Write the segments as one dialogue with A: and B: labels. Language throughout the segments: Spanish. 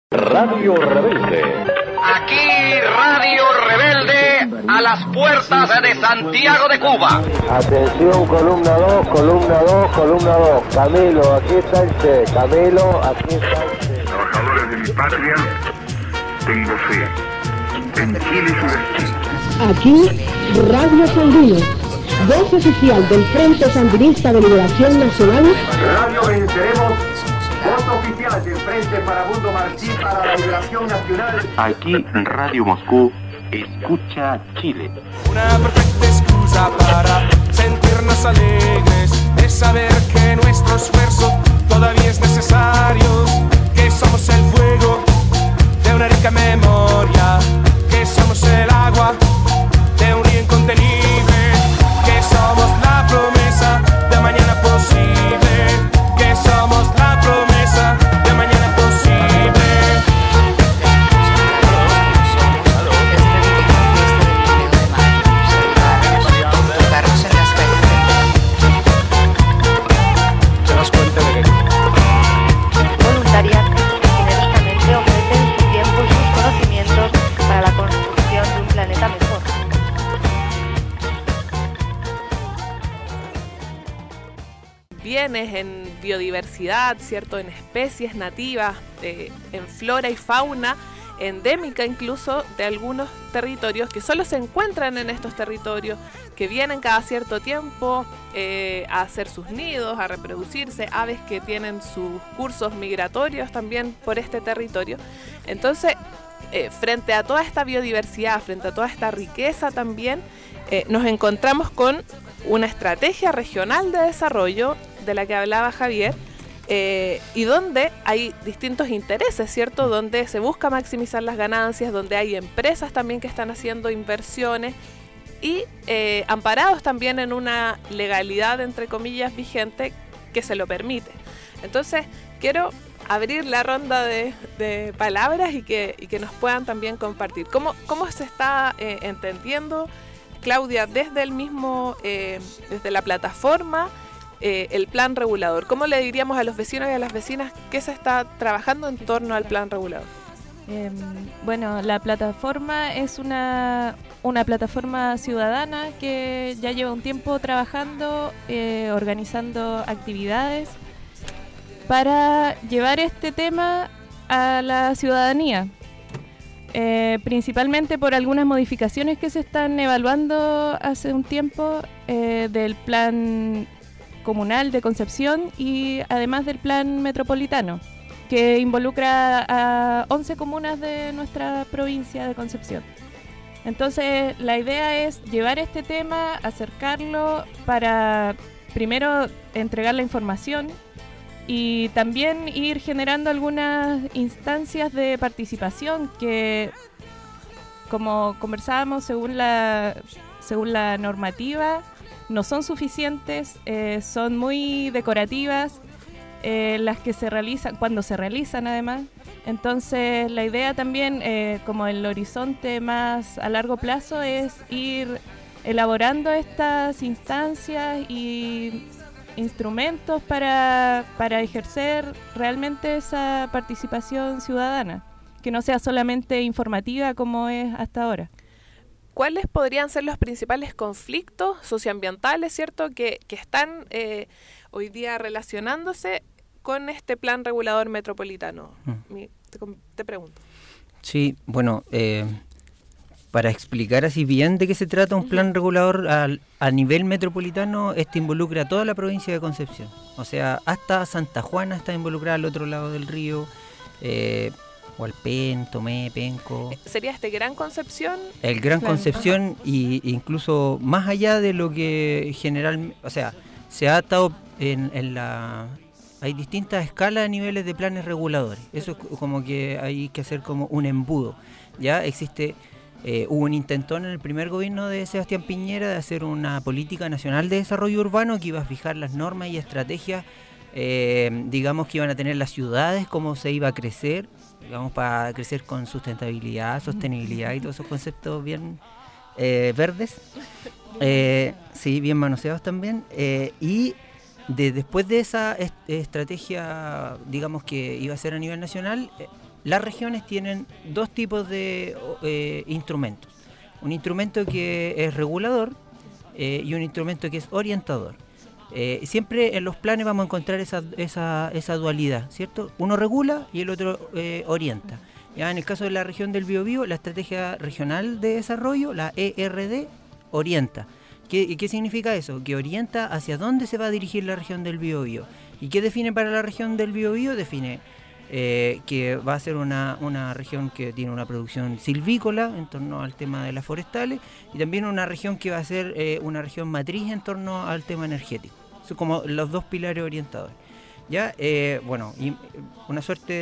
A: Radio Rebelde.
B: Aquí Radio Rebelde a las puertas de Santiago de Cuba.
C: Atención, columna 2, columna 2, columna 2. Camilo, aquí está el Che. Camilo, aquí está el Che.
D: Trabajadores de mi patria, tengo fe en Chile y su destino.
E: Aquí, Radio Sandino, voz oficial del Frente Sandinista de Liberación Nacional.
F: Radio Venceremos, voz oficial del Frente Farabundo Martí para la Liberación Nacional.
G: Aquí Radio Moscú, escucha Chile.
H: Una perfecta excusa para sentirnos alegres, de saber que nuestro esfuerzo todavía es necesario, que somos el fuego de una rica memoria, que somos el agua de un río incontenible, que somos la promesa de mañana posible, que somos la promesa de mañana posible.
I: Voluntarias que generosamente ofrecen su tiempo y sus conocimientos para la construcción de un planeta mejor.
J: Bienes en biodiversidad, ¿cierto? En especies nativas, en flora y fauna endémica incluso de algunos territorios que solo se encuentran en estos territorios, que vienen cada cierto tiempo a hacer sus nidos, a reproducirse, aves que tienen sus cursos migratorios también por este territorio. Entonces, frente a toda esta biodiversidad, frente a toda esta riqueza también, nos encontramos con una estrategia regional de desarrollo de la que hablaba Javier, y donde hay distintos intereses, ¿cierto? Donde se busca maximizar las ganancias, donde hay empresas también que están haciendo inversiones y amparados también en una legalidad, entre comillas, vigente que se lo permite. Entonces, quiero abrir la ronda de palabras y que nos puedan también compartir. ¿Cómo se está entendiendo, Claudia, desde el mismo, desde la plataforma, el plan regulador? ¿Cómo le diríamos a los vecinos y a las vecinas que se está trabajando en torno al plan regulador?
K: Bueno, la plataforma es una plataforma ciudadana que ya lleva un tiempo trabajando, organizando actividades para llevar este tema a la ciudadanía. Principalmente por algunas modificaciones que se están evaluando hace un tiempo del plan comunal de Concepción y además del plan metropolitano, que involucra a 11 comunas de nuestra provincia de Concepción. Entonces, la idea es llevar este tema, acercarlo para primero entregar la información y también ir generando algunas instancias de participación que, como conversábamos, según la normativa, no son suficientes, son muy decorativas, las que se realizan, cuando se realizan además. Entonces la idea también, como el horizonte más a largo plazo, es ir elaborando estas instancias y instrumentos para ejercer realmente esa participación ciudadana, que no sea solamente informativa como es hasta ahora.
J: ¿Cuáles podrían ser los principales conflictos socioambientales, cierto, que están hoy día relacionándose con este plan regulador metropolitano? Te pregunto.
L: Sí, bueno, para explicar así bien de qué se trata un plan regulador a nivel metropolitano, este involucra a toda la provincia de Concepción. O sea, hasta Santa Juana está involucrada al otro lado del río, Hualpén, Tomé, Penco. ¿Sería este Gran Concepción? El Gran Concepción, y incluso más allá de lo que generalmente, o sea, se ha estado hay distintas escalas de niveles de planes reguladores. Eso es como que hay que hacer como un embudo. Ya existe, hubo un intentón en el primer gobierno de Sebastián Piñera de hacer una política nacional de desarrollo urbano que iba a fijar las normas y estrategias, digamos, que iban a tener las ciudades, cómo se iba a crecer, digamos, para crecer con sustentabilidad, sostenibilidad y todos esos conceptos bien verdes, sí, bien manoseados también, y después de esa estrategia, digamos, que iba a ser a nivel nacional, las regiones tienen dos tipos de instrumentos. Un instrumento que es regulador y un instrumento que es orientador. Siempre en los planes vamos a encontrar esa dualidad, ¿cierto? Uno regula y el otro orienta. Ya en el caso de la región del Biobío, la Estrategia Regional de Desarrollo, la ERD, orienta. ¿Qué significa eso? Que orienta hacia dónde se va a dirigir la región del Biobío. ¿Y qué define para la región del Biobío? Define que va a ser una región que tiene una producción silvícola en torno al tema de las forestales, y también una región que va a ser una región matriz en torno al tema energético. Son como los dos pilares orientadores. Ya, bueno, y una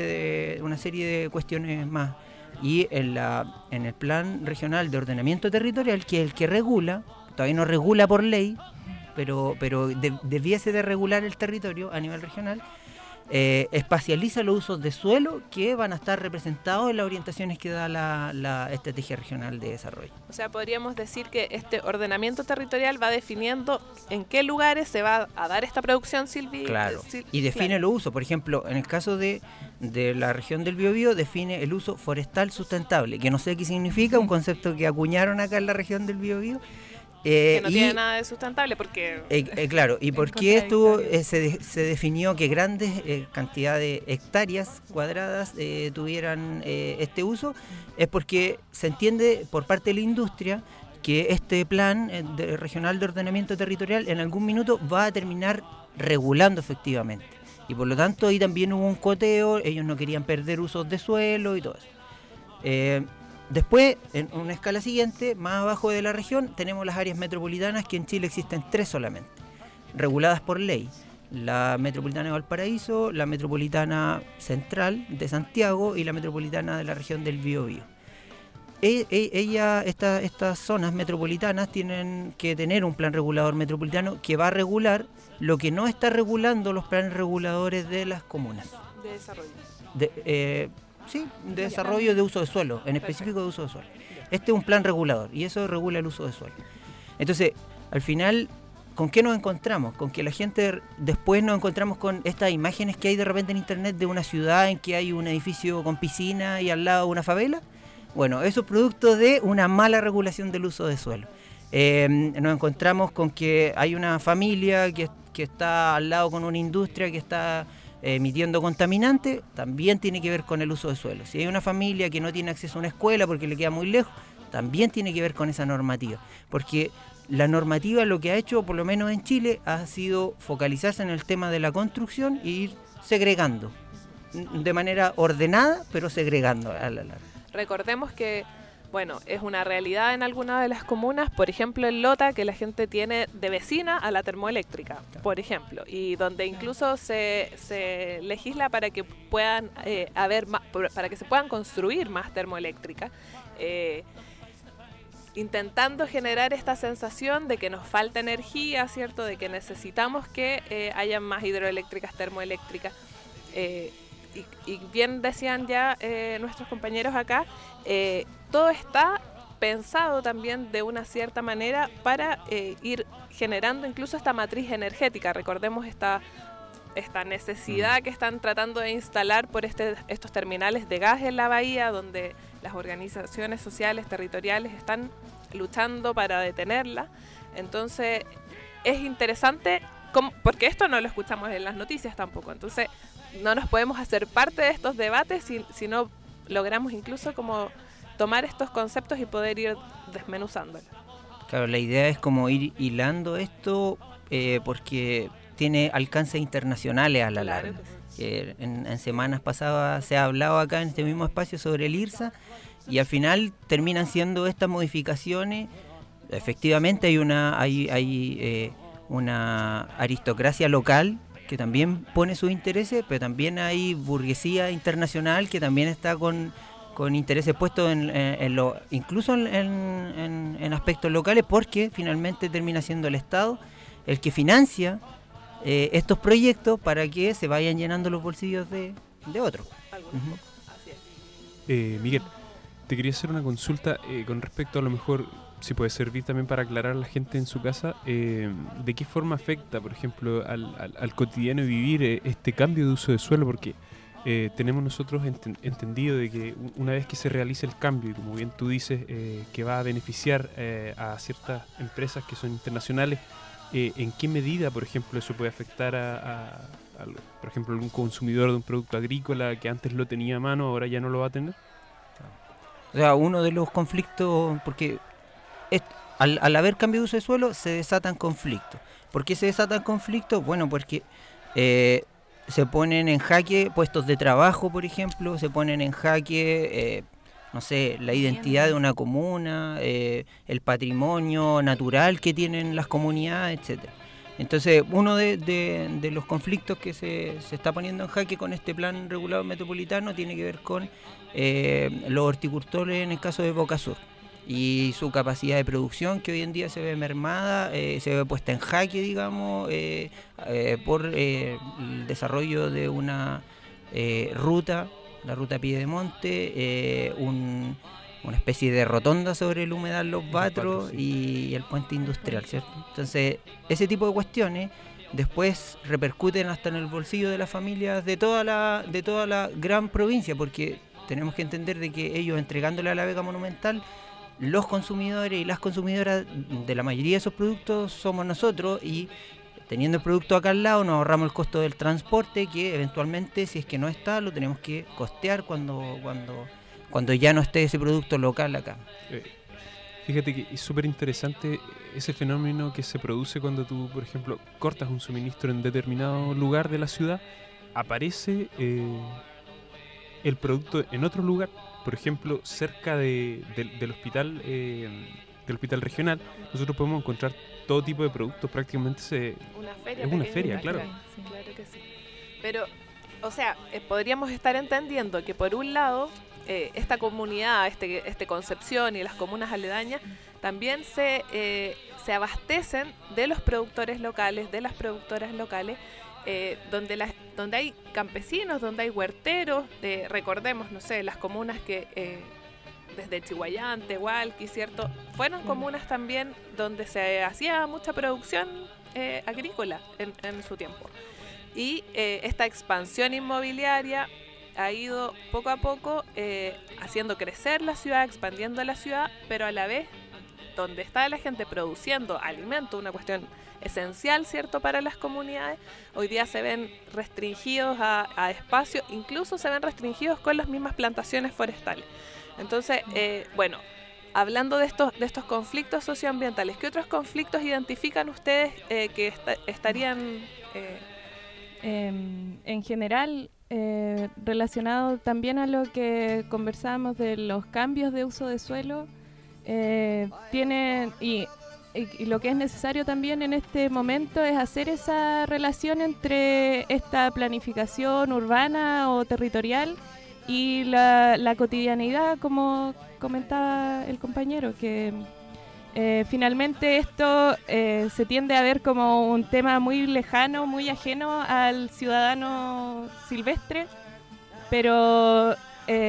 L: serie de cuestiones más. Y en el plan regional de ordenamiento territorial, que es el que regula, todavía no regula por ley, pero debiese de regular el territorio a nivel regional, espacializa los usos de suelo que van a estar representados en las orientaciones que da la Estrategia Regional de Desarrollo.
J: O sea, podríamos decir que este ordenamiento territorial va definiendo en qué lugares se va a dar esta producción silvícola.
L: Claro, y define los usos. Por ejemplo, en el caso de la región del Biobío, define el uso forestal sustentable, que no sé qué significa, un concepto que acuñaron acá en la región del Biobío.
J: Que no tiene nada de sustentable porque...
L: claro, y por qué estuvo se definió que grandes cantidades de hectáreas cuadradas tuvieran este uso, es porque se entiende por parte de la industria que este plan regional de ordenamiento territorial en algún minuto va a terminar regulando efectivamente. Y por lo tanto ahí también hubo un coteo, ellos no querían perder usos de suelo y todo eso. Después, en una escala siguiente, más abajo de la región, tenemos las áreas metropolitanas, que en Chile existen 3 solamente, reguladas por ley. La metropolitana de Valparaíso, la metropolitana central de Santiago y la metropolitana de la región del Biobío. Estas zonas metropolitanas tienen que tener un plan regulador metropolitano que va a regular lo que no está regulando los planes reguladores de las comunas.
J: De desarrollo.
L: De desarrollo de uso de suelo, en específico de uso de suelo. Este es un plan regulador y eso regula el uso de suelo. Entonces, al final, ¿con qué nos encontramos? Con que la gente después nos encontramos con estas imágenes que hay de repente en internet de una ciudad en que hay un edificio con piscina y al lado una favela. Bueno, eso es producto de una mala regulación del uso de suelo. Nos encontramos con que hay una familia que está al lado con una industria que está emitiendo contaminantes, también tiene que ver con el uso de suelo. Si hay una familia que no tiene acceso a una escuela porque le queda muy lejos, también tiene que ver con esa normativa. Porque la normativa lo que ha hecho, por lo menos en Chile, ha sido focalizarse en el tema de la construcción e ir segregando de manera ordenada, pero segregando a la larga.
J: Recordemos que, bueno, es una realidad en algunas de las comunas, por ejemplo en Lota, que la gente tiene de vecina a la termoeléctrica, por ejemplo, y donde incluso se legisla para que puedan para que se puedan construir más termoeléctricas, intentando generar esta sensación de que nos falta energía, ¿cierto? De que necesitamos que haya más hidroeléctricas, termoeléctricas. Y bien decían ya nuestros compañeros acá, todo está pensado también de una cierta manera para ir generando incluso esta matriz energética. Recordemos esta necesidad que están tratando de instalar por estos terminales de gas en la bahía, donde las organizaciones sociales, territoriales están luchando para detenerla. Entonces es interesante, porque esto no lo escuchamos en las noticias tampoco, entonces no nos podemos hacer parte de estos debates si no logramos incluso como tomar estos conceptos y poder ir desmenuzándolos.
L: Claro, la idea es como ir hilando esto porque tiene alcances internacionales a la larga. En semanas pasadas se ha hablado acá en este mismo espacio sobre el IRSA y al final terminan siendo estas modificaciones. Efectivamente hay una aristocracia local que también pone sus intereses, pero también hay burguesía internacional que también está con intereses puestos incluso en aspectos locales, porque finalmente termina siendo el Estado el que financia estos proyectos para que se vayan llenando los bolsillos de otros.
A: Miguel, te quería hacer una consulta con respecto a lo mejor, si puede servir también para aclarar a la gente en su casa, de qué forma afecta, por ejemplo, al cotidiano vivir este cambio de uso de suelo, porque tenemos nosotros entendido de que una vez que se realice el cambio, y como bien tú dices, que va a beneficiar a ciertas empresas que son internacionales, ¿en qué medida, por ejemplo, eso puede afectar por ejemplo, algún consumidor de un producto agrícola que antes lo tenía a mano, ahora ya no lo va a tener?
L: O sea, uno de los conflictos, porque al haber cambio de uso de suelo se desatan conflictos. ¿Por qué se desatan conflictos? Bueno, porque se ponen en jaque puestos de trabajo, por ejemplo, se ponen en jaque, no sé, la identidad de una comuna, el patrimonio natural que tienen las comunidades, etcétera. Entonces, uno de los conflictos que se está poniendo en jaque con este plan regulado metropolitano tiene que ver con los horticultores en el caso de Boca Sur y su capacidad de producción, que hoy en día se ve mermada, se ve puesta en jaque, digamos, por el desarrollo de una ruta, la ruta Piedemonte, una especie de rotonda sobre el humedal Los Batros y el puente industrial, ¿cierto? Entonces, ese tipo de cuestiones después repercuten hasta en el bolsillo de las familias de toda la gran provincia, porque tenemos que entender de que ellos, entregándole a la Vega Monumental, los consumidores y las consumidoras de la mayoría de esos productos somos nosotros, y teniendo el producto acá al lado nos ahorramos el costo del transporte, que eventualmente, si es que no está, lo tenemos que costear cuando ya no esté ese producto local acá.
A: Fíjate que es súper interesante ese fenómeno que se produce cuando tú, por ejemplo, cortas un suministro en determinado lugar de la ciudad, aparece el producto en otro lugar. Por ejemplo, cerca del hospital regional, nosotros podemos encontrar todo tipo de productos, prácticamente es una feria, claro.
J: Sí, claro que sí. Pero, o sea, podríamos estar entendiendo que por un lado, esta comunidad, este Concepción y las comunas aledañas, también se abastecen de los productores locales, de las productoras locales, donde hay campesinos, donde hay huerteros, recordemos, no sé, las comunas que desde Chihuayán, Tehualqui, ¿cierto? Fueron comunas también donde se hacía mucha producción agrícola en su tiempo. Y esta expansión inmobiliaria ha ido poco a poco haciendo crecer la ciudad, expandiendo la ciudad, pero a la vez donde está la gente produciendo alimento, una cuestión esencial, ¿cierto?, para las comunidades, hoy día se ven restringidos a espacio, incluso se ven restringidos con las mismas plantaciones forestales. Entonces, bueno, hablando de estos conflictos socioambientales, ¿qué otros conflictos identifican ustedes que estarían...?
K: En general, relacionado también a lo que conversábamos de los cambios de uso de suelo, tienen y lo que es necesario también en este momento es hacer esa relación entre esta planificación urbana o territorial y la cotidianidad, como comentaba el compañero, que finalmente esto se tiende a ver como un tema muy lejano, muy ajeno al ciudadano silvestre, pero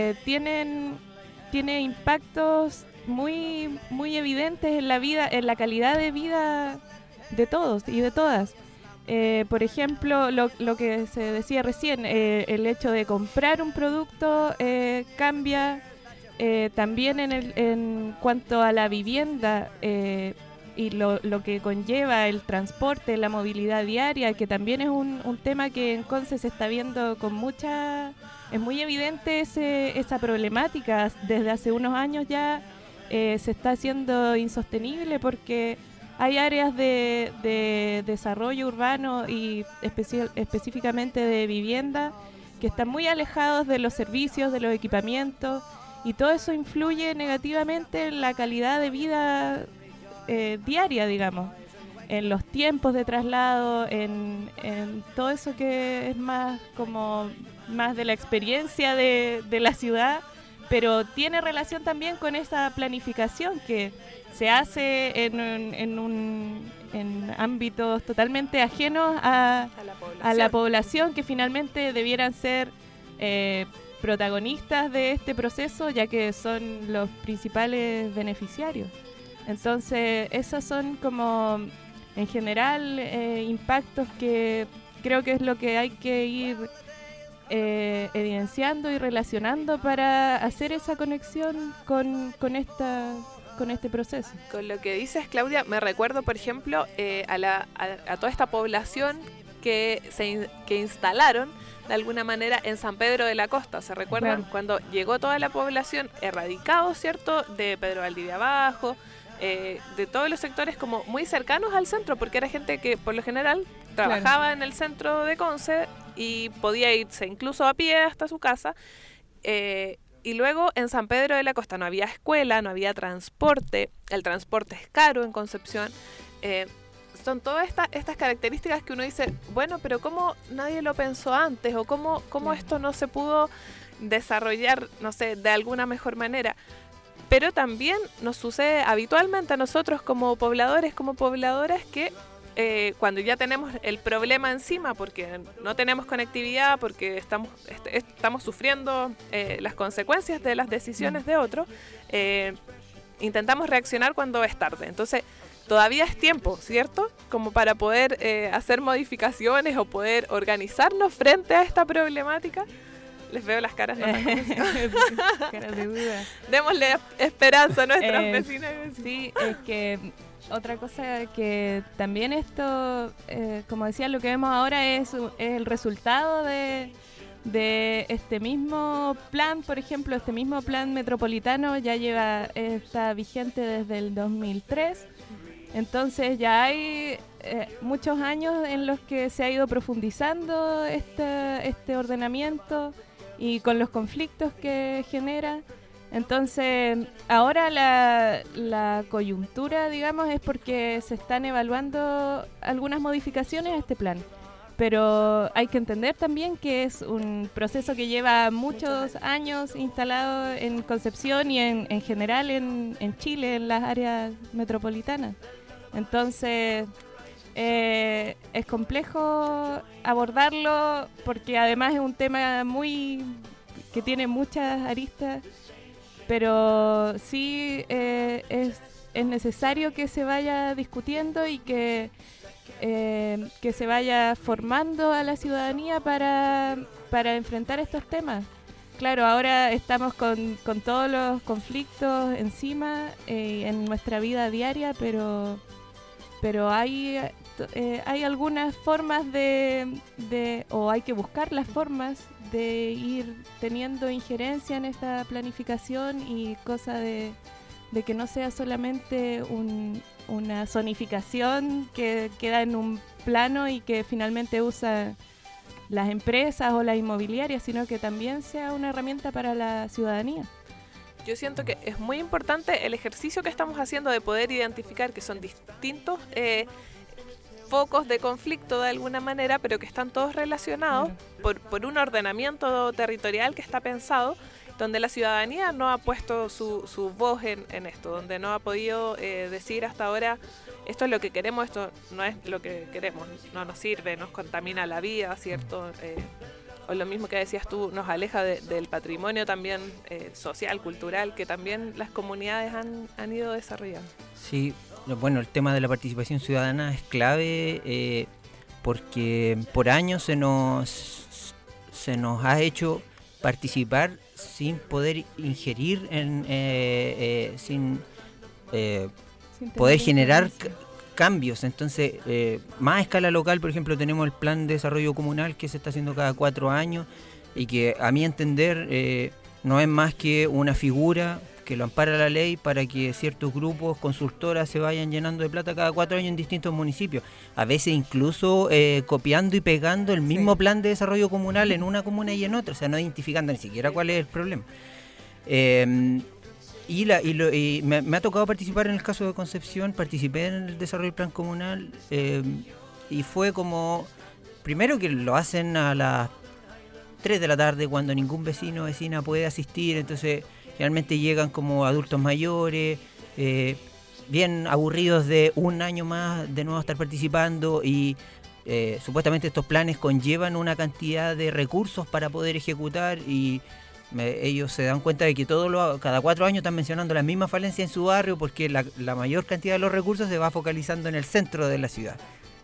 K: tiene impactos muy, muy evidentes en la vida, en la calidad de vida de todos y de todas. Por ejemplo, lo que se decía recién, el hecho de comprar un producto cambia. También en cuanto a la vivienda y lo que conlleva el transporte, la movilidad diaria, que también es un tema que en Conce se está viendo con mucha... Es muy evidente esa problemática. Desde hace unos años ya se está haciendo insostenible porque hay áreas de desarrollo urbano y específicamente de vivienda que están muy alejados de los servicios, de los equipamientos, y todo eso influye negativamente en la calidad de vida diaria, digamos, en los tiempos de traslado, en todo eso que es más de la experiencia de la ciudad, pero tiene relación también con esa planificación que se hace en ámbitos totalmente ajenos a la población, que finalmente debieran ser protagonistas de este proceso, ya que son los principales beneficiarios. Entonces, esos son como, en general, impactos que creo que es lo que hay que ir evidenciando y relacionando para hacer esa conexión con este proceso.
J: Con lo que dices, Claudia, me recuerdo, por ejemplo, a toda esta población que instalaron de alguna manera en San Pedro de la Costa. ¿Se recuerdan? Claro. Cuando llegó toda la población erradicado, ¿cierto? De Pedro Valdivia Abajo, de todos los sectores como muy cercanos al centro, porque era gente que por lo general trabajaba en el centro de Conce y podía irse incluso a pie hasta su casa. Y luego en San Pedro de la Costa no había escuela, no había transporte, el transporte es caro en Concepción. Son todas estas características que uno dice, bueno, pero ¿cómo nadie lo pensó antes? O ¿cómo esto no se pudo desarrollar, no sé, de alguna mejor manera? Pero también nos sucede habitualmente a nosotros como pobladores, como pobladoras, que cuando ya tenemos el problema encima, porque no tenemos conectividad, porque estamos sufriendo las consecuencias de las decisiones de otros, intentamos reaccionar cuando es tarde. Entonces, todavía es tiempo, ¿cierto? Como para poder hacer modificaciones o poder organizarnos frente a esta problemática. Les veo las caras.
K: Caras de duda.
J: Démosle esperanza a nuestras vecinas.
K: Sí, es que otra cosa que también esto, como decía, lo que vemos ahora es el resultado de este mismo plan. Por ejemplo, este mismo plan metropolitano ya está vigente desde el 2003. Entonces ya hay muchos años en los que se ha ido profundizando este ordenamiento y con los conflictos que genera. Entonces ahora la coyuntura, digamos, es porque se están evaluando algunas modificaciones a este plan. Pero hay que entender también que es un proceso que lleva muchos años instalado en Concepción y en general en Chile, en las áreas metropolitanas. Entonces es complejo abordarlo porque además es un tema que tiene muchas aristas, pero sí es necesario que se vaya discutiendo y que se vaya formando a la ciudadanía para enfrentar estos temas. Claro, ahora estamos con todos los conflictos encima en nuestra vida diaria, pero hay algunas formas o hay que buscar las formas de ir teniendo injerencia en esta planificación y cosa de que no sea solamente una zonificación que queda en un plano y que finalmente usa las empresas o las inmobiliarias, sino que también sea una herramienta para la ciudadanía.
J: Yo siento que es muy importante el ejercicio que estamos haciendo de poder identificar que son distintos focos de conflicto de alguna manera, pero que están todos relacionados por un ordenamiento territorial que está pensado, donde la ciudadanía no ha puesto su voz en esto, donde no ha podido decir hasta ahora, esto es lo que queremos, esto no es lo que queremos, no nos sirve, nos contamina la vida, ¿cierto? O lo mismo que decías tú, nos aleja del patrimonio también social, cultural, que también las comunidades han ido desarrollando.
L: Sí, bueno, el tema de la participación ciudadana es clave porque por años se nos ha hecho participar sin poder ingerir, sin poder generar cambios. Entonces, más a escala local, por ejemplo, tenemos el plan de desarrollo comunal que se está haciendo cada 4 años y que, a mi entender, no es más que una figura que lo ampara la ley para que ciertos grupos, consultoras, se vayan llenando de plata cada 4 años en distintos municipios. A veces incluso copiando y pegando el mismo plan de desarrollo comunal en una comuna y en otra, o sea, no identificando ni siquiera cuál es el problema. Y me ha tocado participar en el caso de Concepción, participé en el desarrollo del plan comunal y fue como, primero que lo hacen a las 3 de la tarde cuando ningún vecino o vecina puede asistir, entonces generalmente llegan como adultos mayores, bien aburridos de un año más de nuevo estar participando y supuestamente estos planes conllevan una cantidad de recursos para poder ejecutar y ellos se dan cuenta de que cada 4 años están mencionando la misma falencia en su barrio porque la mayor cantidad de los recursos se va focalizando en el centro de la ciudad.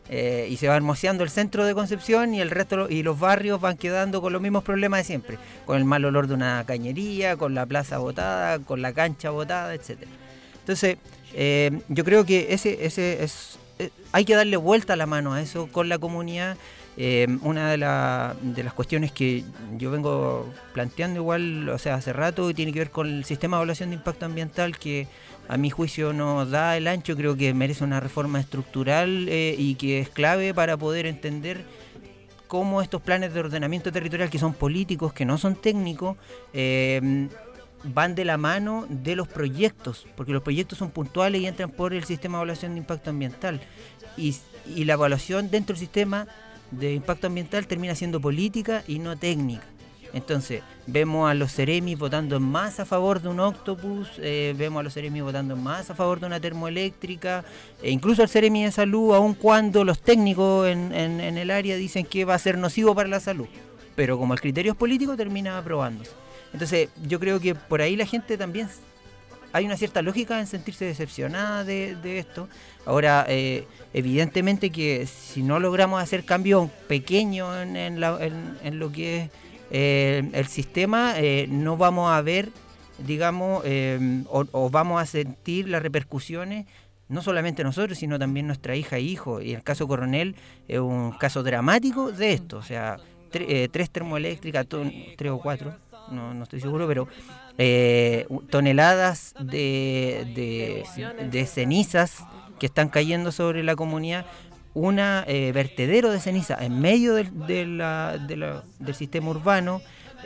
L: y se va hermoseando el centro de Concepción y el resto y los barrios van quedando con los mismos problemas de siempre, con el mal olor de una cañería, con la plaza botada, con la cancha botada, etcétera. Entonces, yo creo que hay que darle vuelta a la mano a eso con la comunidad. Una de las cuestiones que yo vengo planteando igual, o sea, hace rato, tiene que ver con el sistema de evaluación de impacto ambiental, que a mi juicio no da el ancho. Creo que merece una reforma estructural y que es clave para poder entender cómo estos planes de ordenamiento territorial, que son políticos, que no son técnicos, van de la mano de los proyectos, porque los proyectos son puntuales y entran por el sistema de evaluación de impacto ambiental. Y la evaluación dentro del sistema de impacto ambiental termina siendo política y no técnica. Entonces, vemos a los Ceremis votando más a favor de un octopus, vemos a los Ceremis votando más a favor de una termoeléctrica, e incluso al Ceremi de Salud, aun cuando los técnicos en el área dicen que va a ser nocivo para la salud. Pero como el criterio es político, termina aprobándose. Entonces, yo creo que por ahí la gente también, hay una cierta lógica en sentirse decepcionada de esto. Ahora, evidentemente que si no logramos hacer cambios pequeños en lo que es el sistema, no vamos a ver, digamos, o vamos a sentir las repercusiones, no solamente nosotros, sino también nuestra hija e hijo. Y el caso Coronel es un caso dramático de esto. O sea, 3 termoeléctricas, 3 o 4, no estoy seguro, pero toneladas de cenizas que están cayendo sobre la comunidad, vertedero de ceniza en medio del sistema urbano,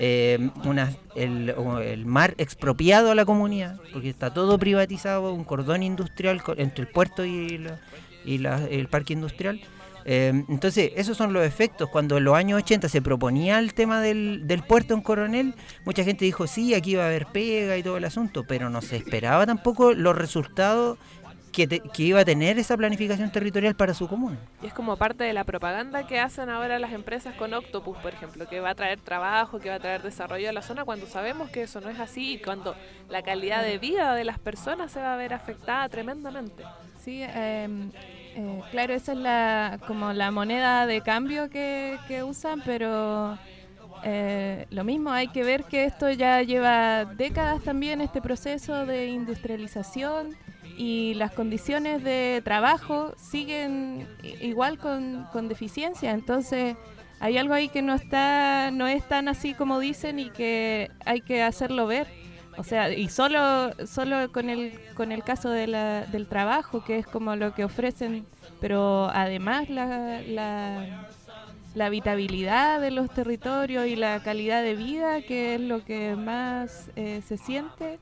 L: el mar expropiado a la comunidad, porque está todo privatizado, un cordón industrial entre el puerto y el parque industrial. Entonces, esos son los efectos. Cuando en los años 80 se proponía el tema del puerto en Coronel, mucha gente dijo, sí, aquí va a haber pega y todo el asunto, pero no se esperaba tampoco los resultados que iba a tener esa planificación territorial para su comuna.
J: Y es como parte de la propaganda que hacen ahora las empresas con Octopus, por ejemplo, que va a traer trabajo, que va a traer desarrollo a la zona, cuando sabemos que eso no es así y cuando la calidad de vida de las personas se va a ver afectada tremendamente.
K: Sí, claro, esa es como la moneda de cambio que usan, pero lo mismo, hay que ver que esto ya lleva décadas también, este proceso de industrialización, y las condiciones de trabajo siguen igual con deficiencia. Entonces hay algo ahí que no es tan así como dicen y que hay que hacerlo ver. O sea, y solo con el caso del trabajo, que es como lo que ofrecen, pero además la habitabilidad de los territorios y la calidad de vida, que es lo que más se siente,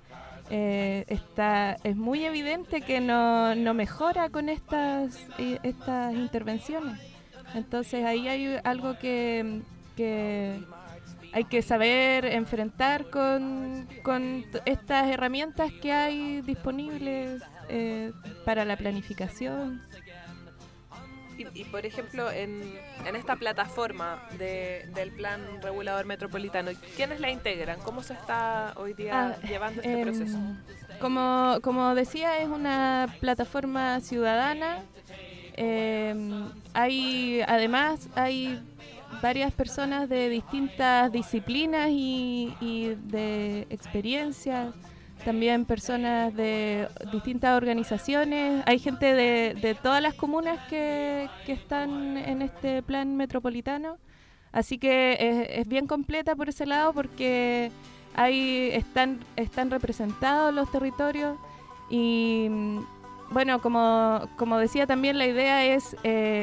K: es muy evidente que no mejora con estas intervenciones. Entonces ahí hay algo que hay que saber enfrentar con estas herramientas que hay disponibles para la planificación.
J: Y por ejemplo, en esta plataforma del Plan Regulador Metropolitano, ¿quiénes la integran? ¿Cómo se está hoy día llevando este proceso?
K: Como decía, es una plataforma ciudadana. Hay varias personas de distintas disciplinas y de experiencias. También personas de distintas organizaciones. Hay gente de todas las comunas que están en este plan metropolitano. Así que es bien completa por ese lado, porque están representados los territorios. Y bueno, como decía también, la idea es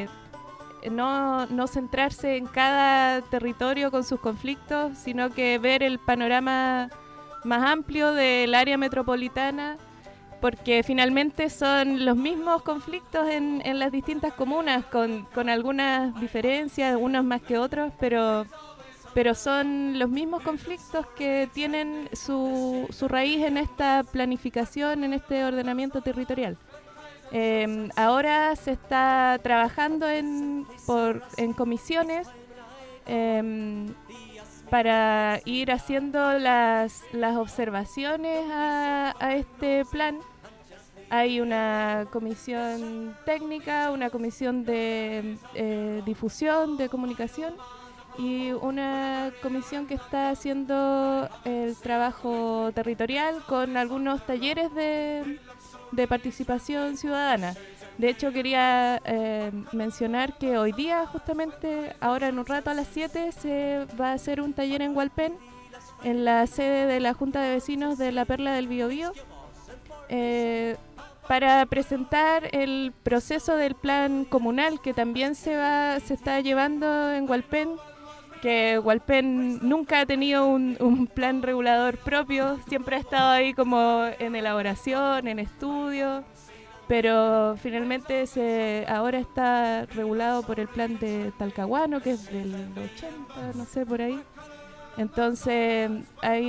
K: no centrarse en cada territorio con sus conflictos, sino que ver el panorama más amplio del área metropolitana, porque finalmente son los mismos conflictos en las distintas comunas, con algunas diferencias, unos más que otros, pero son los mismos conflictos que tienen su raíz en esta planificación, en este ordenamiento territorial. Ahora se está trabajando en comisiones para ir haciendo las observaciones a este plan. Hay una comisión técnica, una comisión de difusión, de comunicación y una comisión que está haciendo el trabajo territorial con algunos talleres de participación ciudadana. De hecho, quería mencionar que hoy día, justamente, ahora en un rato a las 7, se va a hacer un taller en Hualpén, en la sede de la Junta de Vecinos de la Perla del Biobío, para presentar el proceso del plan comunal que también se está llevando en Hualpén, que Hualpén nunca ha tenido un plan regulador propio, siempre ha estado ahí como en elaboración, en estudio, pero finalmente ahora está regulado por el plan de Talcahuano, que es del 80, no sé, por ahí. Entonces hay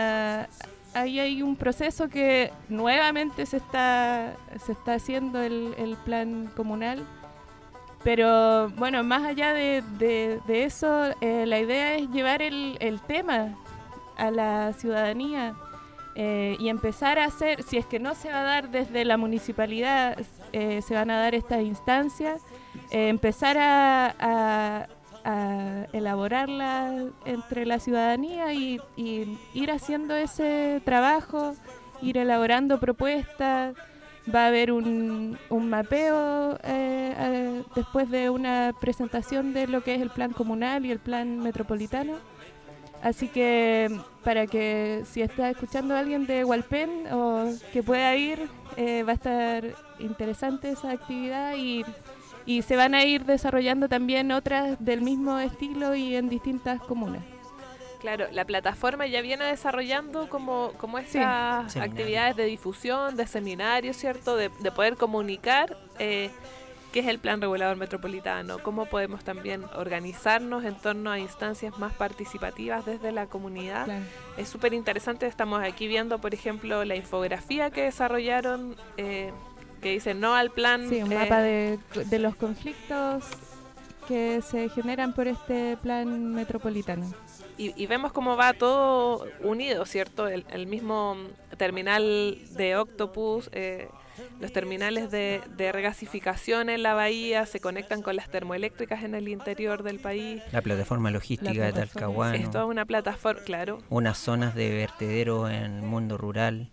K: un proceso que nuevamente se está haciendo el plan comunal. Pero bueno, más allá de eso, la idea es llevar el tema a la ciudadanía y empezar a hacer, si es que no se va a dar desde la municipalidad, se van a dar estas instancias, empezar a elaborarla entre la ciudadanía y ir haciendo ese trabajo, ir elaborando propuestas. Va a haber un mapeo después de una presentación de lo que es el plan comunal y el plan metropolitano. Así que para que si está escuchando a alguien de Hualpén o que pueda ir, va a estar interesante esa actividad y se van a ir desarrollando también otras del mismo estilo y en distintas comunas.
J: Claro, la plataforma ya viene desarrollando como estas actividades de difusión, de seminarios, ¿cierto? De poder comunicar qué es el plan regulador metropolitano, cómo podemos también organizarnos en torno a instancias más participativas desde la comunidad. Claro. Es súper interesante, estamos aquí viendo, por ejemplo, la infografía que desarrollaron, que dice no al plan.
K: Sí, un mapa de los conflictos que se generan por este plan metropolitano.
J: Y vemos cómo va todo unido, ¿cierto? El mismo terminal de Octopus, los terminales de regasificación en la bahía se conectan con las termoeléctricas en el interior del país.
L: La plataforma logística de Talcahuano.
J: Es toda una plataforma, claro.
L: Unas zonas de vertedero en el mundo rural.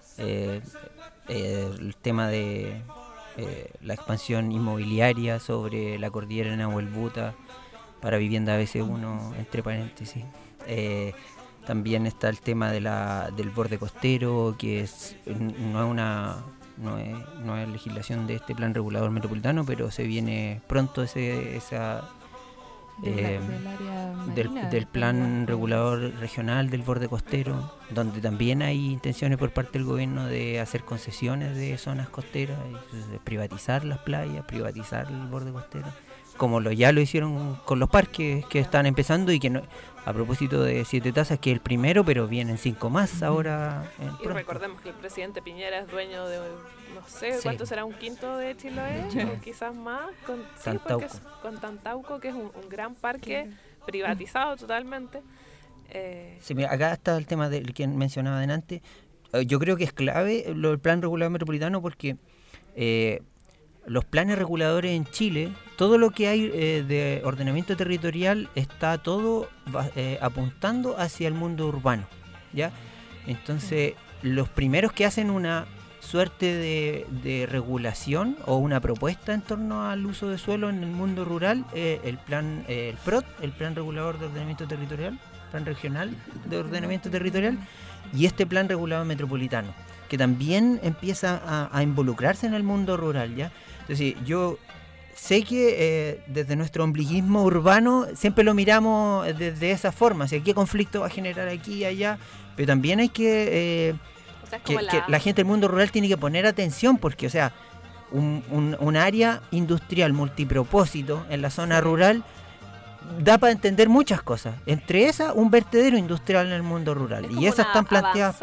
L: El tema de la expansión inmobiliaria sobre la cordillera de Nahuelbuta para vivienda BC1, entre paréntesis. También está el tema del borde costero, que no es legislación de este plan regulador metropolitano, pero se viene pronto del plan regulador regional del borde costero, donde también hay intenciones por parte del gobierno de hacer concesiones de zonas costeras, de privatizar las playas, privatizar el borde costero, como ya lo hicieron con los parques que están empezando y que no, a propósito de 7 Tazas, que es el primero, pero vienen 5 más ahora.
J: Y recordemos que el presidente Piñera es dueño de, no sé, ¿cuánto será? ¿Un quinto de Chiloé? O quizás más, con Tantauco, que es un gran parque privatizado totalmente.
L: Sí, mira, acá está el tema del que mencionaba adelante. Yo creo que es clave el plan regulador metropolitano porque los planes reguladores en Chile, todo lo que hay de ordenamiento territorial está todo apuntando hacia el mundo urbano, ¿ya? Entonces, los primeros que hacen una suerte de regulación o una propuesta en torno al uso de suelo en el mundo rural, el PROT, el Plan Regulador de Ordenamiento Territorial, Plan Regional de Ordenamiento Territorial, y este Plan Regulador Metropolitano, que también empieza a involucrarse en el mundo rural, ¿ya? Entonces, yo sé que desde nuestro ombliguismo urbano siempre lo miramos desde esa forma, o sea, qué conflicto va a generar aquí y allá, pero también hay que la gente del mundo rural tiene que poner atención, porque, o sea, un área industrial multipropósito en la zona rural da para entender muchas cosas, entre esas un vertedero industrial en el mundo rural, y esas están planteadas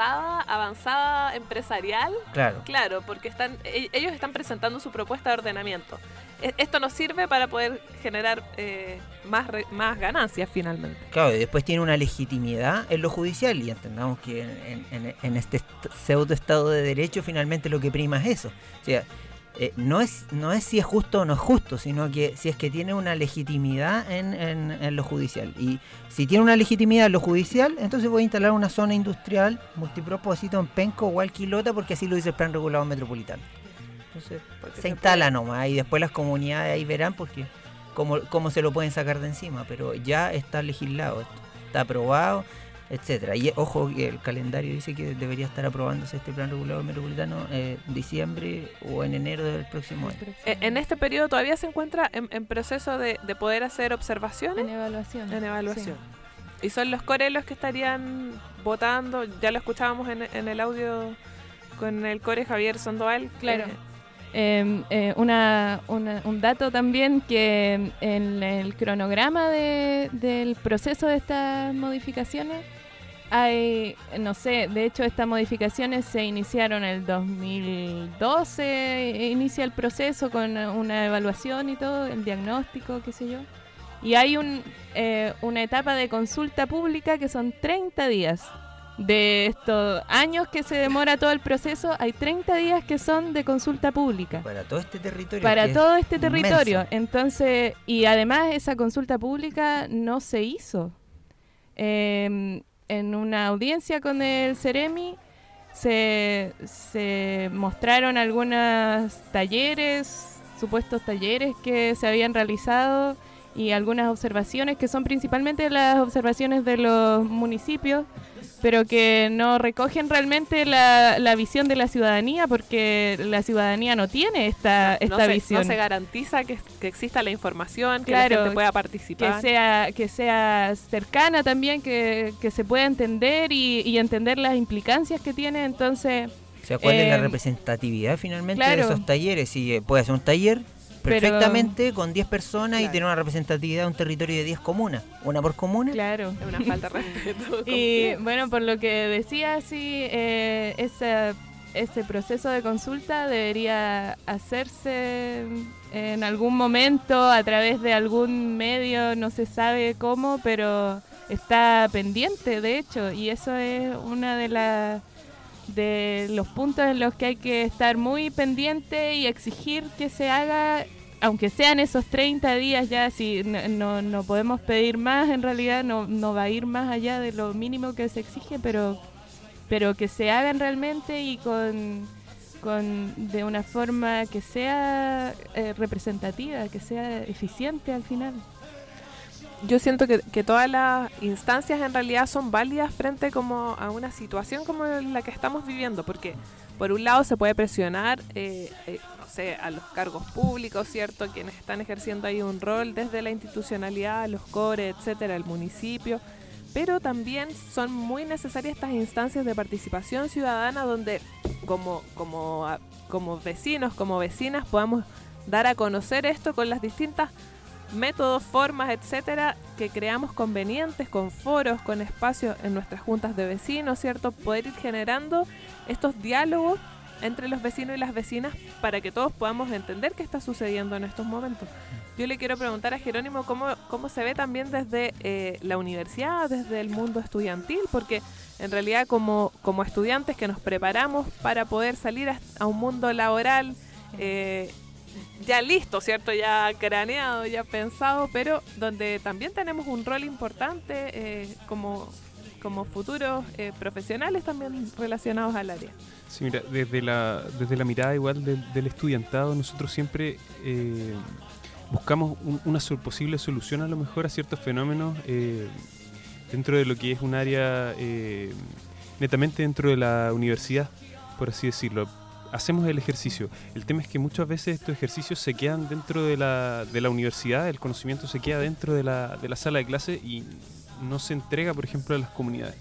J: avanzada empresarial,
L: claro,
J: porque ellos están presentando su propuesta de ordenamiento. esto nos sirve para poder generar más ganancias finalmente.
L: Claro, y después tiene una legitimidad en lo judicial, y entendamos que en este pseudo Estado de Derecho finalmente lo que prima es eso. O sea, no es si es justo o no es justo, sino que si es que tiene una legitimidad en lo judicial. Y si tiene una legitimidad en lo judicial, entonces voy a instalar una zona industrial multipropósito en Penco o Alquilota, porque así lo dice el Plan Regulador Metropolitano. Entonces se instala nomás, y después las comunidades ahí verán porque cómo se lo pueden sacar de encima, pero ya está legislado esto, está aprobado, etcétera. Y ojo que el calendario dice que debería estar aprobándose este Plan Regulador Metropolitano en diciembre o en enero del próximo año.
J: En este periodo todavía se encuentra en proceso de poder hacer observaciones.
K: En evaluación.
J: Sí. Y son los core los que estarían votando, ya lo escuchábamos en el audio con el core Javier Sandoval.
K: Claro. Un dato también, que en el cronograma del proceso de estas modificaciones hay, no sé, de hecho estas modificaciones se iniciaron en el 2012, inicia el proceso con una evaluación y todo, el diagnóstico, qué sé yo, y hay una etapa de consulta pública que son 30 días. De estos años que se demora todo el proceso, hay 30 días que son de consulta pública.
L: Para todo este territorio.
K: Para todo este territorio.
L: Inmenso.
K: Entonces, y además esa consulta pública no se hizo. En una audiencia con el Ceremi se mostraron algunos talleres, supuestos talleres que se habían realizado, y algunas observaciones que son principalmente las observaciones de los municipios, pero que no recogen realmente la visión de la ciudadanía, porque la ciudadanía no tiene esta visión.
J: No se garantiza que exista la información, que
K: claro,
J: la gente pueda participar.
K: Que sea cercana también, que se pueda entender y entender las implicancias que tiene. Entonces,
L: o sea, ¿cuál es la representatividad finalmente de esos talleres? Si puede hacer un taller perfectamente con 10 personas, y tener una representatividad de un territorio de 10 comunas, una por comuna.
K: Claro.
J: Es una falta de respeto.
K: Y bueno, por lo que decía, sí, ese proceso de consulta debería hacerse en algún momento a través de algún medio, no se sabe cómo, pero está pendiente, de hecho, y eso es una de los puntos en los que hay que estar muy pendiente y exigir que se haga, aunque sean esos 30 días ya. Si no podemos pedir más, en realidad no va a ir más allá de lo mínimo que se exige, pero que se hagan realmente y de una forma que sea representativa, que sea eficiente al final.
J: Yo siento que todas las instancias en realidad son válidas frente como a una situación como la que estamos viviendo, porque por un lado se puede presionar no sé, a los cargos públicos, ¿cierto?, quienes están ejerciendo ahí un rol desde la institucionalidad, los core, etcétera, el municipio, pero también son muy necesarias estas instancias de participación ciudadana donde como vecinos, como vecinas, podamos dar a conocer esto con las distintas métodos, formas, etcétera, que creamos convenientes, con foros, con espacios en nuestras juntas de vecinos, ¿cierto? Poder ir generando estos diálogos entre los vecinos y las vecinas para que todos podamos entender qué está sucediendo en estos momentos. Yo le quiero preguntar a Jerónimo cómo se ve también desde la universidad, desde el mundo estudiantil, porque en realidad como estudiantes que nos preparamos para poder salir a un mundo laboral ya listo, ¿cierto? Ya craneado, ya pensado, pero donde también tenemos un rol importante como futuros profesionales también relacionados al área.
A: Sí, mira, desde la mirada igual del estudiantado, nosotros siempre buscamos una posible solución a lo mejor a ciertos fenómenos dentro de lo que es un área netamente dentro de la universidad, por así decirlo. Hacemos el ejercicio. El tema es que muchas veces estos ejercicios se quedan dentro de la universidad, el conocimiento se queda dentro de la sala de clase y no se entrega, por ejemplo, a las comunidades.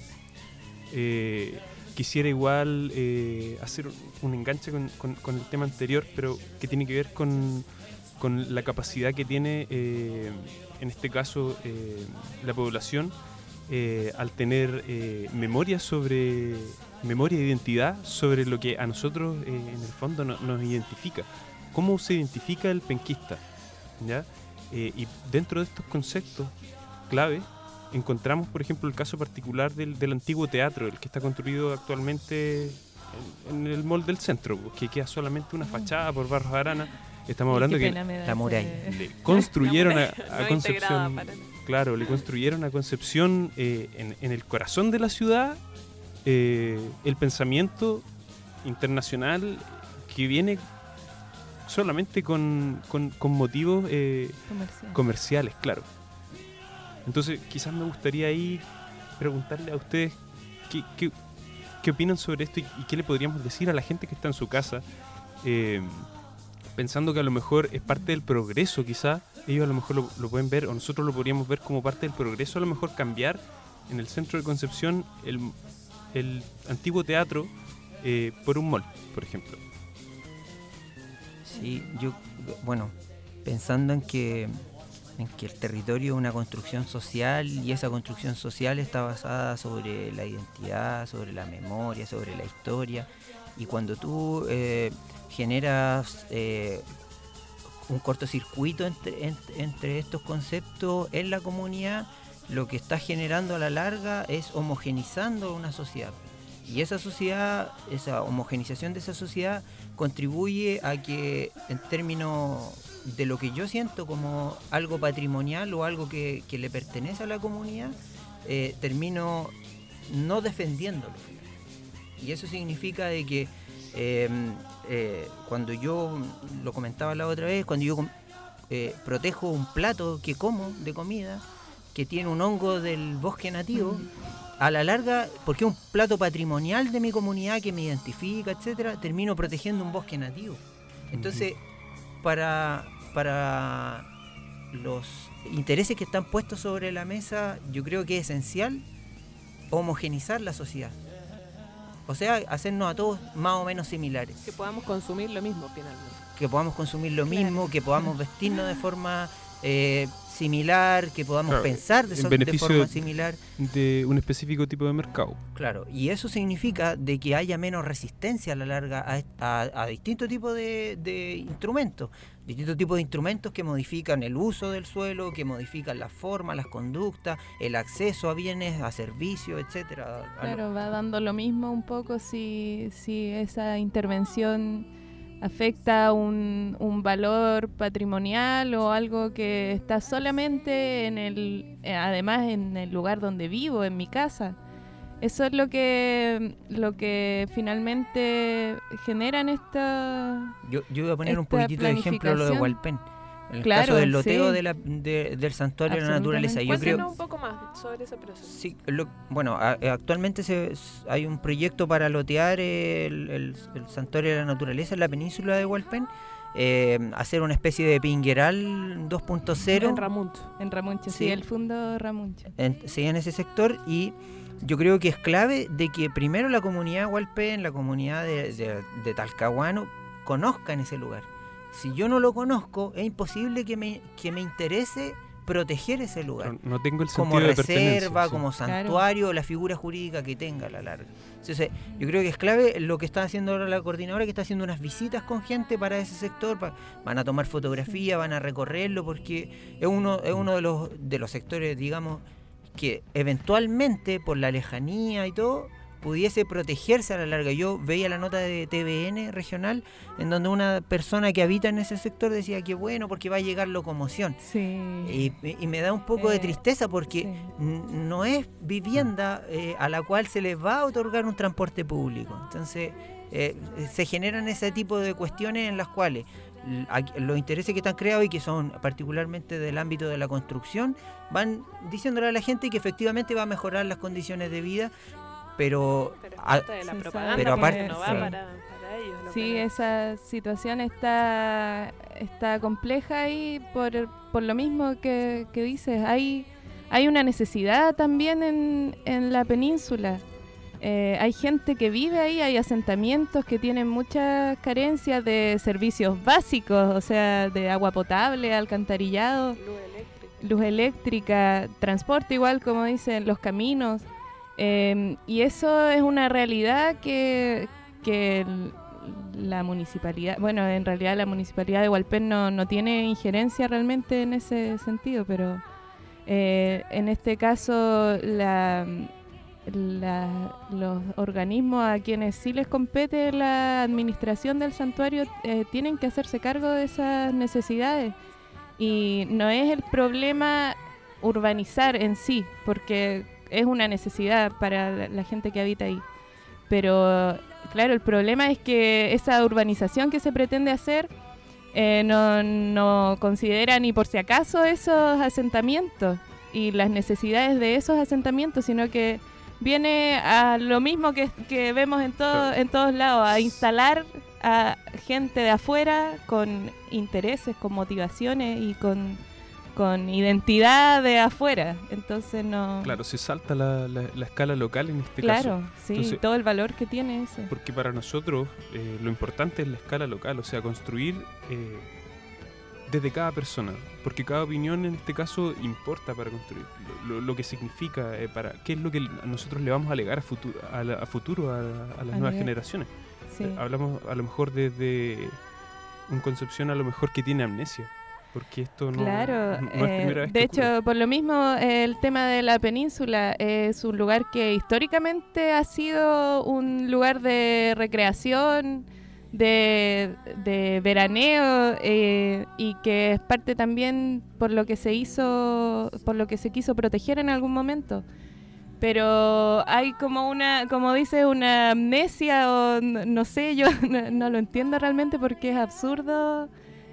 A: Quisiera igual hacer un enganche con el tema anterior, pero que tiene que ver con la capacidad que tiene, en este caso, la población al tener memoria e identidad sobre lo que a nosotros en el fondo nos identifica cómo se identifica el penquista, ¿ya? Y dentro de estos conceptos clave encontramos, por ejemplo, el caso particular del antiguo teatro, el que está construido actualmente en el mall del centro, que queda solamente una fachada por Barros Arana. Estamos hablando que
L: la muralla.
A: Le construyeron a
J: no
A: Concepción, claro, le construyeron a Concepción en el corazón de la ciudad el pensamiento internacional que viene solamente con motivos comerciales, claro. Entonces, quizás me gustaría ahí preguntarle a ustedes qué opinan sobre esto y qué le podríamos decir a la gente que está en su casa, pensando que a lo mejor es parte del progreso, quizás ellos a lo mejor lo pueden ver, o nosotros lo podríamos ver como parte del progreso, a lo mejor cambiar en el centro de Concepción el antiguo teatro por un mall, por ejemplo.
L: Sí, yo, bueno, pensando en que el territorio es una construcción social y esa construcción social está basada sobre la identidad, sobre la memoria, sobre la historia, y cuando tú generas un cortocircuito entre estos conceptos en la comunidad, lo que está generando a la larga es homogenizando una sociedad. Y esa sociedad, esa homogenización de esa sociedad contribuye a que, en términos de lo que yo siento como algo patrimonial o algo que le pertenece a la comunidad, termino no defendiéndolo. Y eso significa de que cuando yo, lo comentaba la otra vez, cuando yo protejo un plato que como de comida, que tiene un hongo del bosque nativo, a la larga, porque es un plato patrimonial de mi comunidad que me identifica, etcétera, termino protegiendo un bosque nativo. Entonces, para los intereses que están puestos sobre la mesa, yo creo que es esencial homogenizar la sociedad. O sea, hacernos a todos más o menos similares.
J: Que podamos consumir lo mismo, finalmente.
L: Que podamos consumir lo mismo, que podamos vestirnos de forma similar, que podamos pensar de forma similar.
A: De un específico tipo de mercado.
L: Claro, y eso significa de que haya menos resistencia a la larga a distintos tipos de instrumentos. Distintos tipos de instrumentos que modifican el uso del suelo, que modifican la forma, las conductas, el acceso a bienes, a servicios, etcétera.
K: Claro, va dando lo mismo un poco si esa intervención afecta un valor patrimonial o algo que está solamente además en el lugar donde vivo, en mi casa. Eso es lo que finalmente generan esta.
L: Yo iba a poner un poquitito de ejemplo lo de Hualpén. El
K: claro,
L: caso del loteo
K: sí.
L: del santuario de la naturaleza. Yo creo
J: un poco más sobre ese proceso.
L: Sí, actualmente hay un proyecto para lotear el santuario de la naturaleza en la península de Hualpén, hacer una especie de pingueral 2.0.
K: En Ramuncho, sí, el fondo Ramuncho.
L: Sí, en ese sector, y yo creo que es clave de que primero la comunidad de Hualpén, la comunidad de Talcahuano, conozcan ese lugar. Si yo no lo conozco, es imposible que me interese proteger ese lugar.
A: No tengo el
L: como
A: sentido
L: reserva,
A: sí.
L: como santuario, claro. La figura jurídica que tenga a la larga. Entonces, yo creo que es clave lo que está haciendo ahora la coordinadora, que está haciendo unas visitas con gente para ese sector. Van a tomar fotografía, van a recorrerlo, porque es uno de los sectores, digamos, que eventualmente, por la lejanía y todo, pudiese protegerse a la larga. Yo veía la nota de TVN regional en donde una persona que habita en ese sector decía que bueno, porque va a llegar locomoción.
K: Sí.
L: Y me da un poco de tristeza porque no es vivienda a la cual se les va a otorgar un transporte público. Entonces se generan ese tipo de cuestiones en las cuales los intereses que están creados y que son particularmente del ámbito de la construcción van diciéndole a la gente que efectivamente va a mejorar las condiciones de vida, pero
J: aparte de la propaganda,
L: pero aparte
J: no va para ellos.
K: Sí, esa situación está compleja ahí por lo mismo que dices. Hay una necesidad también en la península. Hay gente que vive ahí, hay asentamientos que tienen muchas carencias de servicios básicos, o sea, de agua potable, alcantarillado, luz eléctrica, transporte igual, como dicen, los caminos. Y eso es una realidad que la municipalidad, bueno, en realidad la municipalidad de Hualpén no tiene injerencia realmente en ese sentido, pero en este caso los organismos a quienes sí les compete la administración del santuario tienen que hacerse cargo de esas necesidades, y no es el problema urbanizar en sí, porque es una necesidad para la gente que habita ahí, pero claro, el problema es que esa urbanización que se pretende hacer no considera ni por si acaso esos asentamientos y las necesidades de esos asentamientos, sino que viene a lo mismo que vemos en todos lados, a instalar a gente de afuera con intereses, con motivaciones y con identidad de afuera. Entonces no...
A: Claro, se salta la escala local en este
K: caso.
A: Claro,
K: sí, entonces, todo el valor que tiene eso.
A: Porque para nosotros lo importante es la escala local, o sea, construir desde cada persona, porque cada opinión en este caso importa para construir lo que significa, para qué es lo que nosotros le vamos a legar a futuro a las nuevas generaciones. Sí. Hablamos a lo mejor desde una concepción a lo mejor que tiene amnesia, porque esto no,
K: claro,
A: no es primera vez
K: de
A: que
K: hecho,
A: ocurre.
K: Por lo mismo, el tema de la península es un lugar que históricamente ha sido un lugar de recreación, de veraneo, y que es parte también por lo que se quiso proteger en algún momento. Pero hay como dice, una amnesia, o no sé, yo no lo entiendo realmente, porque es absurdo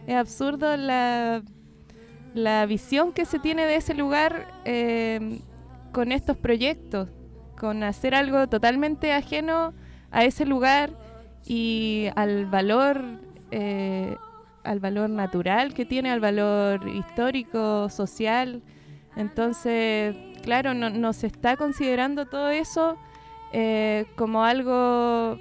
K: la visión que se tiene de ese lugar con estos proyectos, con hacer algo totalmente ajeno a ese lugar y al valor natural que tiene, al valor histórico, social. Entonces, claro, no se está considerando todo eso como algo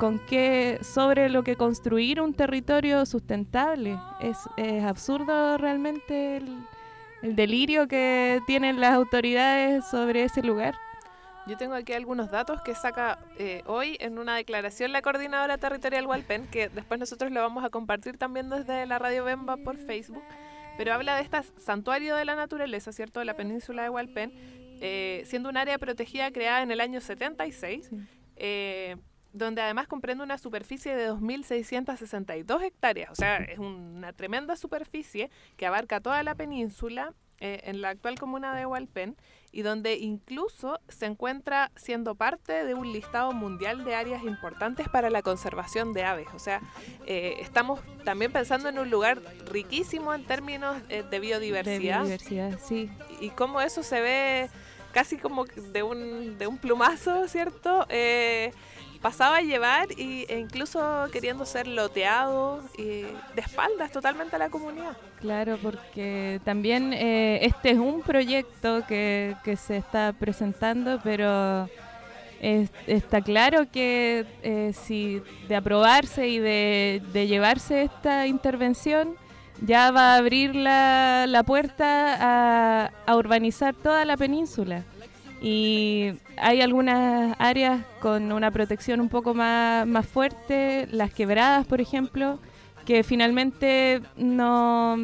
K: sobre lo que construir un territorio sustentable. Es absurdo realmente el delirio que tienen las autoridades sobre ese lugar.
J: Yo tengo aquí algunos datos que saca hoy en una declaración la Coordinadora Territorial Hualpén, que después nosotros lo vamos a compartir también desde la Radio Bemba por Facebook, pero habla de este santuario de la naturaleza, ¿cierto?, de la península de Hualpén, siendo un área protegida creada en el año 76, sí. Donde además comprende una superficie de 2.662 hectáreas, o sea, es una tremenda superficie que abarca toda la península en la actual comuna de Hualpén, y donde incluso se encuentra siendo parte de un listado mundial de áreas importantes para la conservación de aves. O sea, estamos también pensando en un lugar riquísimo en términos de biodiversidad.
K: De biodiversidad, sí.
J: Y cómo eso se ve casi como de un plumazo, ¿cierto? Pasaba a llevar e incluso queriendo ser loteado y de espaldas totalmente a la comunidad.
K: Claro, porque también este es un proyecto que se está presentando, pero está claro que si de aprobarse y de llevarse esta intervención, ya va a abrir la puerta a urbanizar toda la península. Y hay algunas áreas con una protección un poco más fuerte, las quebradas, por ejemplo, que finalmente no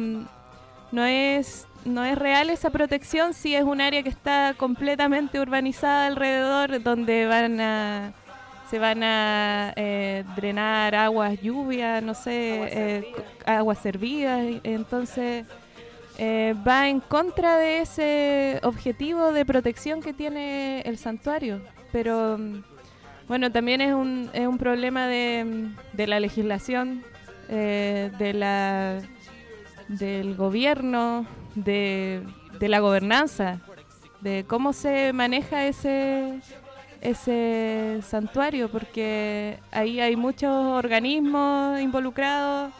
K: es real esa protección si es un área que está completamente urbanizada alrededor, donde se van a drenar aguas lluvias, no sé, aguas servidas. Entonces va en contra de ese objetivo de protección que tiene el santuario. Pero bueno, también es un problema de la legislación, del gobierno, de la gobernanza, de cómo se maneja ese santuario, porque ahí hay muchos organismos involucrados,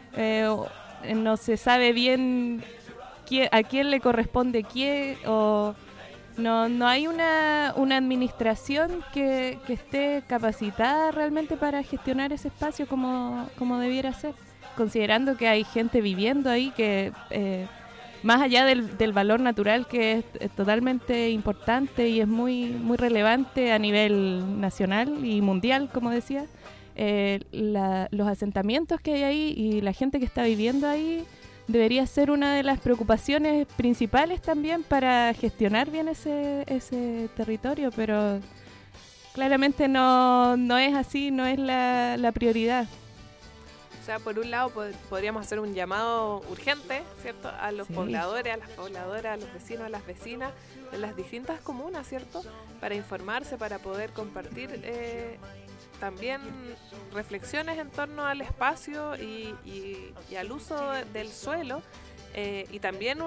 K: no se sabe bien a quién le corresponde qué, o no hay una administración que esté capacitada realmente para gestionar ese espacio como debiera ser, considerando que hay gente viviendo ahí que más allá del valor natural, que es totalmente importante y es muy, muy relevante a nivel nacional y mundial, como decía, los asentamientos que hay ahí y la gente que está viviendo ahí debería ser una de las preocupaciones principales también para gestionar bien ese territorio, pero claramente no es así, no es la prioridad.
J: O sea, por un lado podríamos hacer un llamado urgente, ¿cierto? A los pobladores, a las pobladoras, a los vecinos, a las vecinas de las distintas comunas, ¿cierto? Para informarse, para poder compartir también reflexiones en torno al espacio y al uso del suelo, y también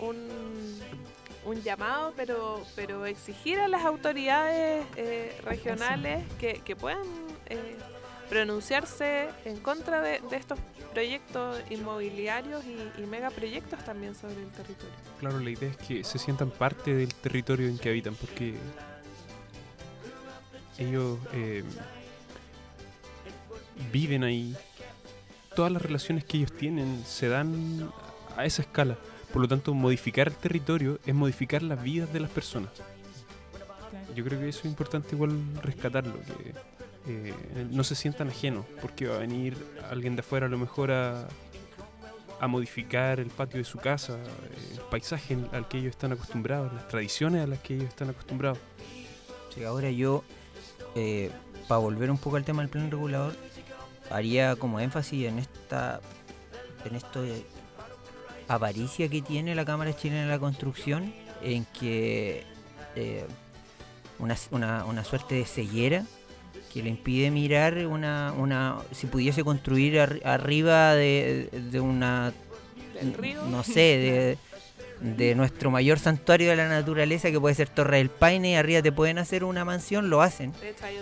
J: un llamado, pero exigir a las autoridades regionales que puedan pronunciarse en contra de estos proyectos inmobiliarios y megaproyectos también sobre el territorio.
A: Claro, la idea es que se sientan parte del territorio en que habitan, porque ellos viven ahí. Todas las relaciones que ellos tienen se dan a esa escala. Por lo tanto, modificar el territorio es modificar las vidas de las personas. Yo creo que eso es importante igual rescatarlo, que no se sientan ajenos, porque va a venir alguien de afuera a lo mejor a modificar el patio de su casa, el paisaje al que ellos están acostumbrados, las tradiciones a las que ellos están acostumbrados.
L: Sí, ahora yo, para volver un poco al tema del plan regulador, haría como énfasis en esto de avaricia que tiene la Cámara Chilena de la Construcción, en que una suerte de ceguera que le impide mirar si pudiese construir arriba de una, no sé, de nuestro mayor santuario de la naturaleza, que puede ser Torre del Paine, y arriba te pueden hacer una mansión, lo hacen.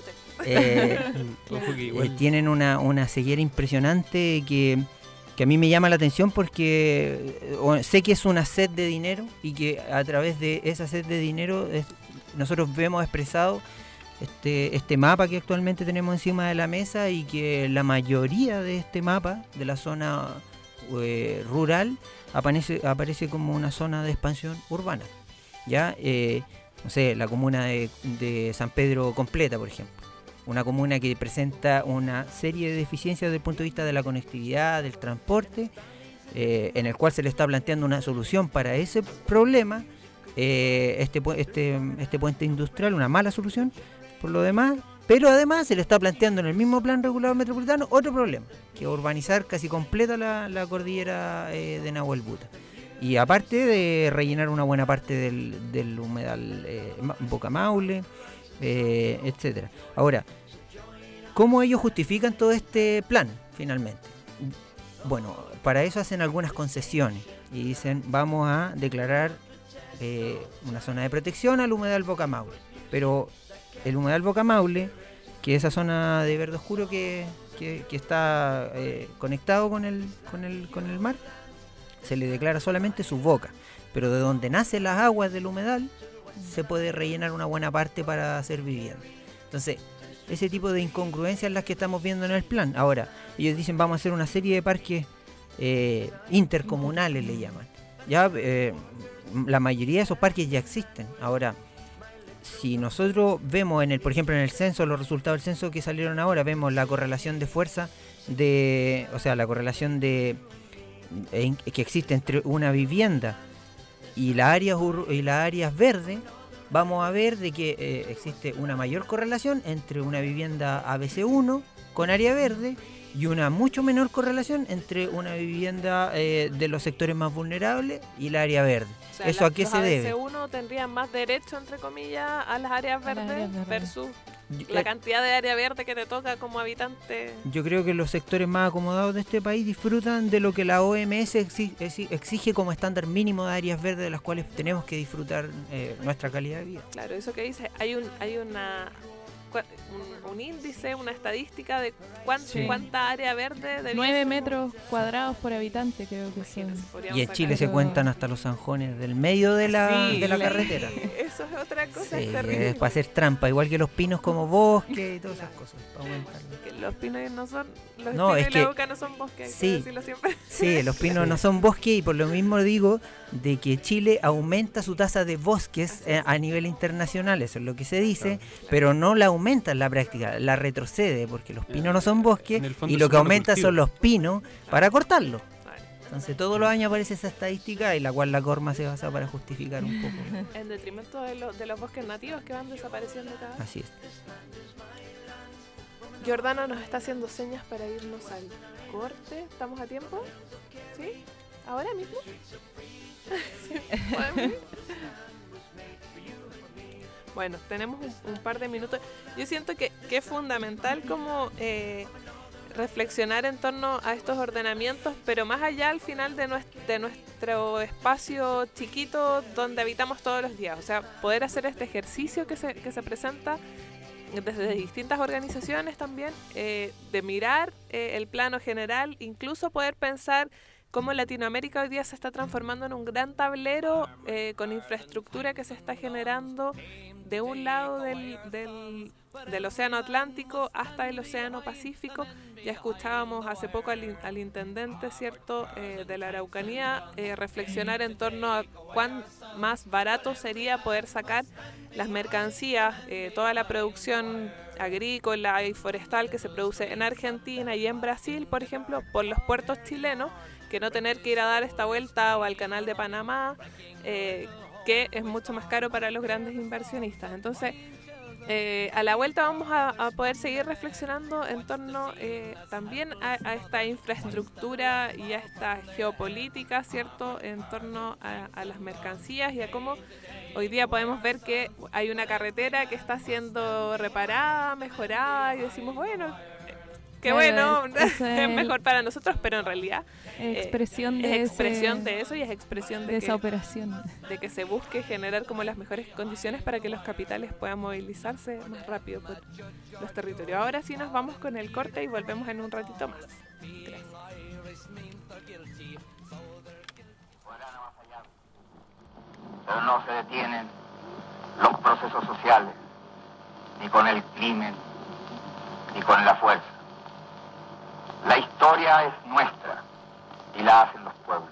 L: Tienen una ceguera impresionante que a mí me llama la atención, porque sé que es una sed de dinero, y que a través de esa sed de dinero nosotros vemos expresado este mapa que actualmente tenemos encima de la mesa, y que la mayoría de este mapa de la zona rural aparece como una zona de expansión urbana. Ya no sé, la comuna de San Pedro completa, por ejemplo, una comuna que presenta una serie de deficiencias desde el punto de vista de la conectividad, del transporte, en el cual se le está planteando una solución para ese problema, este puente industrial, una mala solución por lo demás, pero además se le está planteando en el mismo plan regulador metropolitano otro problema, que es urbanizar casi completa la cordillera de Nahuelbuta, y aparte de rellenar una buena parte del humedal Boca Maule, etcétera. Ahora, ¿cómo ellos justifican todo este plan finalmente? Bueno, para eso hacen algunas concesiones y dicen: vamos a declarar una zona de protección al humedal Boca Maule, pero el humedal Boca Maule, que es esa zona de verde oscuro que está conectado con el mar, se le declara solamente su boca, pero de donde nacen las aguas del humedal se puede rellenar una buena parte para hacer vivienda. Entonces, ese tipo de incongruencias las que estamos viendo en el plan. Ahora, ellos dicen: vamos a hacer una serie de parques intercomunales, le llaman. Ya la mayoría de esos parques ya existen. Ahora, si nosotros vemos por ejemplo en el censo, los resultados del censo que salieron ahora, vemos la correlación de fuerza la correlación que existe entre una vivienda y las áreas verdes, vamos a ver de que existe una mayor correlación entre una vivienda ABC1 con área verde y una mucho menor correlación entre una vivienda de los sectores más vulnerables y la área verde. O sea, ¿eso a qué se debe?
J: Los ABC1 tendrían más derecho, entre comillas, a las áreas verdes versus la cantidad de área verde que te toca como habitante.
L: Yo creo que los sectores más acomodados de este país disfrutan de lo que la OMS exige como estándar mínimo de áreas verdes, de las cuales tenemos que disfrutar nuestra calidad de vida.
J: Claro, eso que dice, hay un índice, una estadística de cuánta área verde debía
K: 9 metros cuadrados por habitante, creo que sí.
L: Y en Chile se cuentan hasta los zanjones del medio de la carretera.
J: Eso es otra cosa,
L: sí,
J: es terrible.
L: Es para hacer trampa, igual que los pinos como bosque y todas esas cosas, para aumentarlo.
J: Que los pinos no son, los pinos y la boca no son bosque, hay que decirlo siempre.
L: Sí, los pinos no son bosque, y por lo mismo digo de que Chile aumenta su tasa de bosques a nivel internacional, eso es lo que se dice, pero no la aumenta aumenta en la práctica, la retrocede, porque los pinos no son bosques y lo que aumenta son los pinos para cortarlo. Entonces todos los años aparece esa estadística y la cual la Corma se basa para justificar un poco.
J: En detrimento de los bosques nativos que van desapareciendo cada vez.
L: Así es.
J: Jordano nos está haciendo señas para irnos al corte. ¿Estamos a tiempo? ¿Sí? ¿Ahora mismo? ¿Sí? Bueno, tenemos un par de minutos. Yo siento que es fundamental como reflexionar en torno a estos ordenamientos, pero más allá al final de nuestro espacio chiquito donde habitamos todos los días. O sea, poder hacer este ejercicio que se presenta desde distintas organizaciones también, de mirar el plano general, incluso poder pensar cómo Latinoamérica hoy día se está transformando en un gran tablero con infraestructura que se está generando de un lado del Océano Atlántico hasta el Océano Pacífico. Ya escuchábamos hace poco al intendente, ¿cierto?, de la Araucanía reflexionar en torno a cuán más barato sería poder sacar las mercancías, toda la producción agrícola y forestal que se produce en Argentina y en Brasil, por ejemplo, por los puertos chilenos, que no tener que ir a dar esta vuelta o al Canal de Panamá, que es mucho más caro para los grandes inversionistas. Entonces, a la vuelta vamos a poder seguir reflexionando en torno también a esta infraestructura y a esta geopolítica, ¿cierto?, en torno a las mercancías y a cómo hoy día podemos ver que hay una carretera que está siendo reparada, mejorada, y decimos, bueno, qué bueno, es mejor para nosotros, pero en realidad
K: es expresión de
J: eso y es expresión
K: de esa operación.
J: De que se busque generar como las mejores condiciones para que los capitales puedan movilizarse más rápido por los territorios. Ahora sí nos vamos con el corte y volvemos en un ratito más. Gracias.
M: Pero no se detienen los procesos sociales, ni con el crimen, ni con la fuerza. La historia es nuestra y la hacen los pueblos.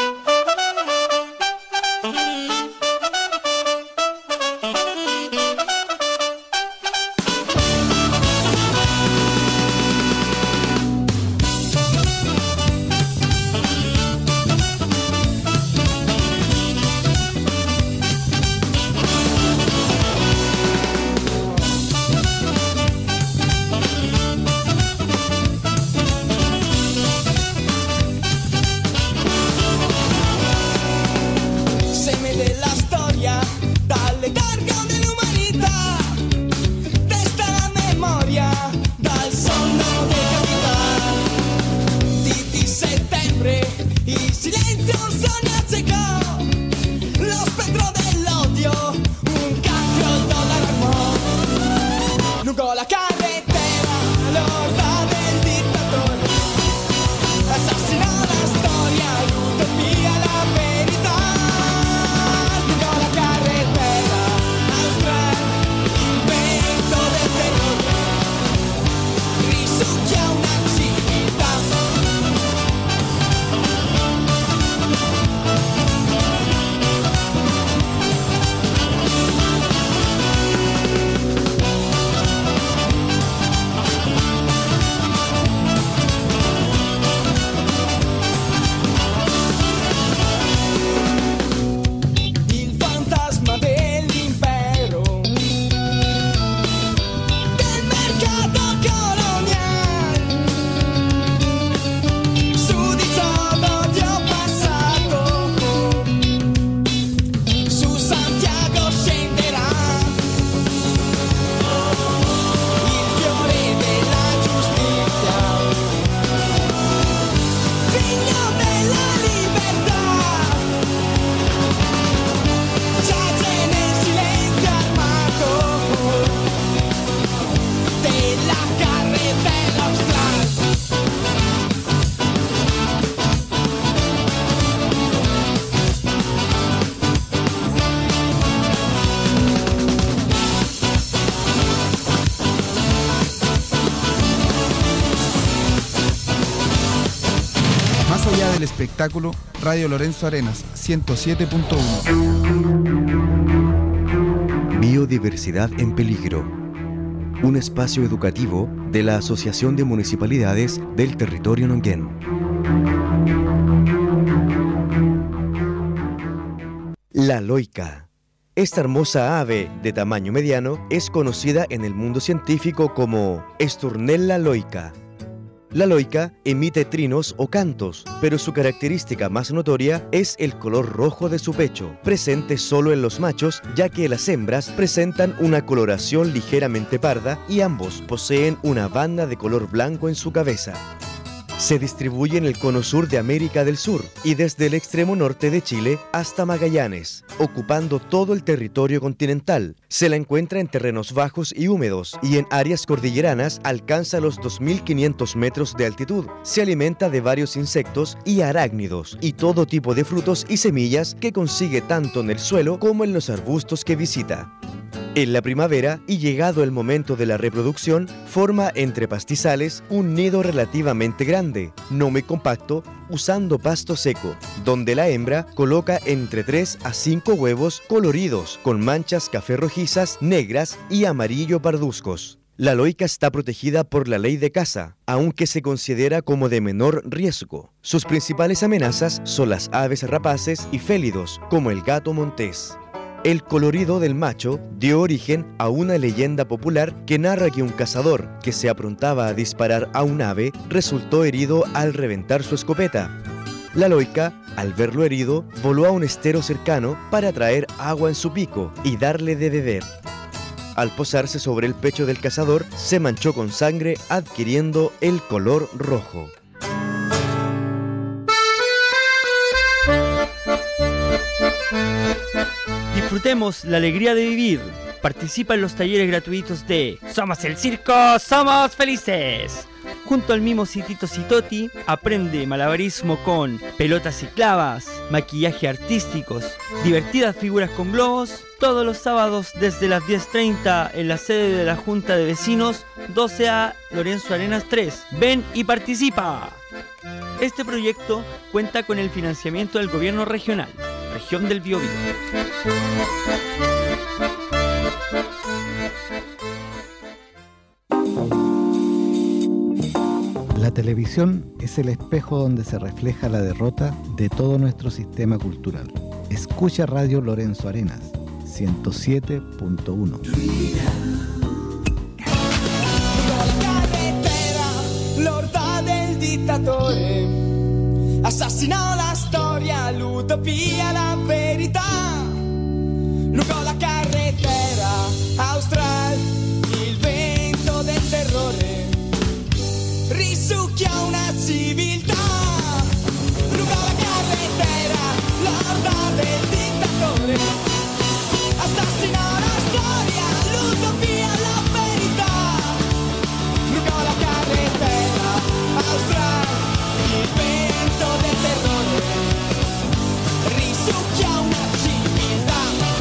N: Espectáculo, Radio Lorenzo Arenas, 107.1.
O: Biodiversidad en peligro. un espacio educativo de la Asociación de Municipalidades del Territorio Nonguén. La loica. Esta hermosa ave de tamaño mediano es conocida en el mundo científico como Esturnella loica. La loica emite trinos o cantos, pero su característica más notoria es el color rojo de su pecho, presente solo en los machos, ya que las hembras presentan una coloración ligeramente parda y ambos poseen una banda de color blanco en su cabeza. Se distribuye en el cono sur de América del Sur y desde el extremo norte de Chile hasta Magallanes, ocupando todo el territorio continental. Se la encuentra en terrenos bajos y húmedos y en áreas cordilleranas alcanza los 2.500 metros de altitud. Se alimenta de varios insectos y arácnidos y todo tipo de frutos y semillas que consigue tanto en el suelo como en los arbustos que visita. En la primavera, y llegado el momento de la reproducción, forma entre pastizales un nido relativamente grande, no muy compacto, usando pasto seco, donde la hembra coloca entre 3 a 5 huevos coloridos, con manchas café rojizas, negras y amarillo parduzcos. La loica está protegida por la ley de caza, aunque se considera como de menor riesgo. Sus principales amenazas son las aves rapaces y félidos, como el gato montés. El colorido del macho dio origen a una leyenda popular que narra que un cazador que se aprontaba a disparar a un ave resultó herido al reventar su escopeta. La loica, al verlo herido, voló a un estero cercano para traer agua en su pico y darle de beber. Al posarse sobre el pecho del cazador, se manchó con sangre, adquiriendo el color rojo.
P: Disfrutemos la alegría de vivir. Participa en los talleres gratuitos de Somos el Circo, Somos Felices. Junto al mimo Citito Citoti, aprende malabarismo con pelotas y clavas, maquillaje artísticos, divertidas figuras con globos, todos los sábados desde las 10:30 en la sede de la Junta de Vecinos 12A Lorenzo Arenas 3. Ven y participa. Este proyecto cuenta con el financiamiento del Gobierno Regional, Región del Biobío.
Q: La televisión es el espejo donde se refleja la derrota de todo nuestro sistema cultural. Escucha Radio Lorenzo Arenas, 107.1.
R: L'orda del dittatore, assassinò la storia, l'utopia, la verità. Lungo la carretera austral, il vento del terrore risucchia una civiltà. Lungo la carretera, l'orda del dittatore, assassinò la storia, l'utopia, la verità. Lungo la carretera austral, il vento del terrore risucchia una civiltà.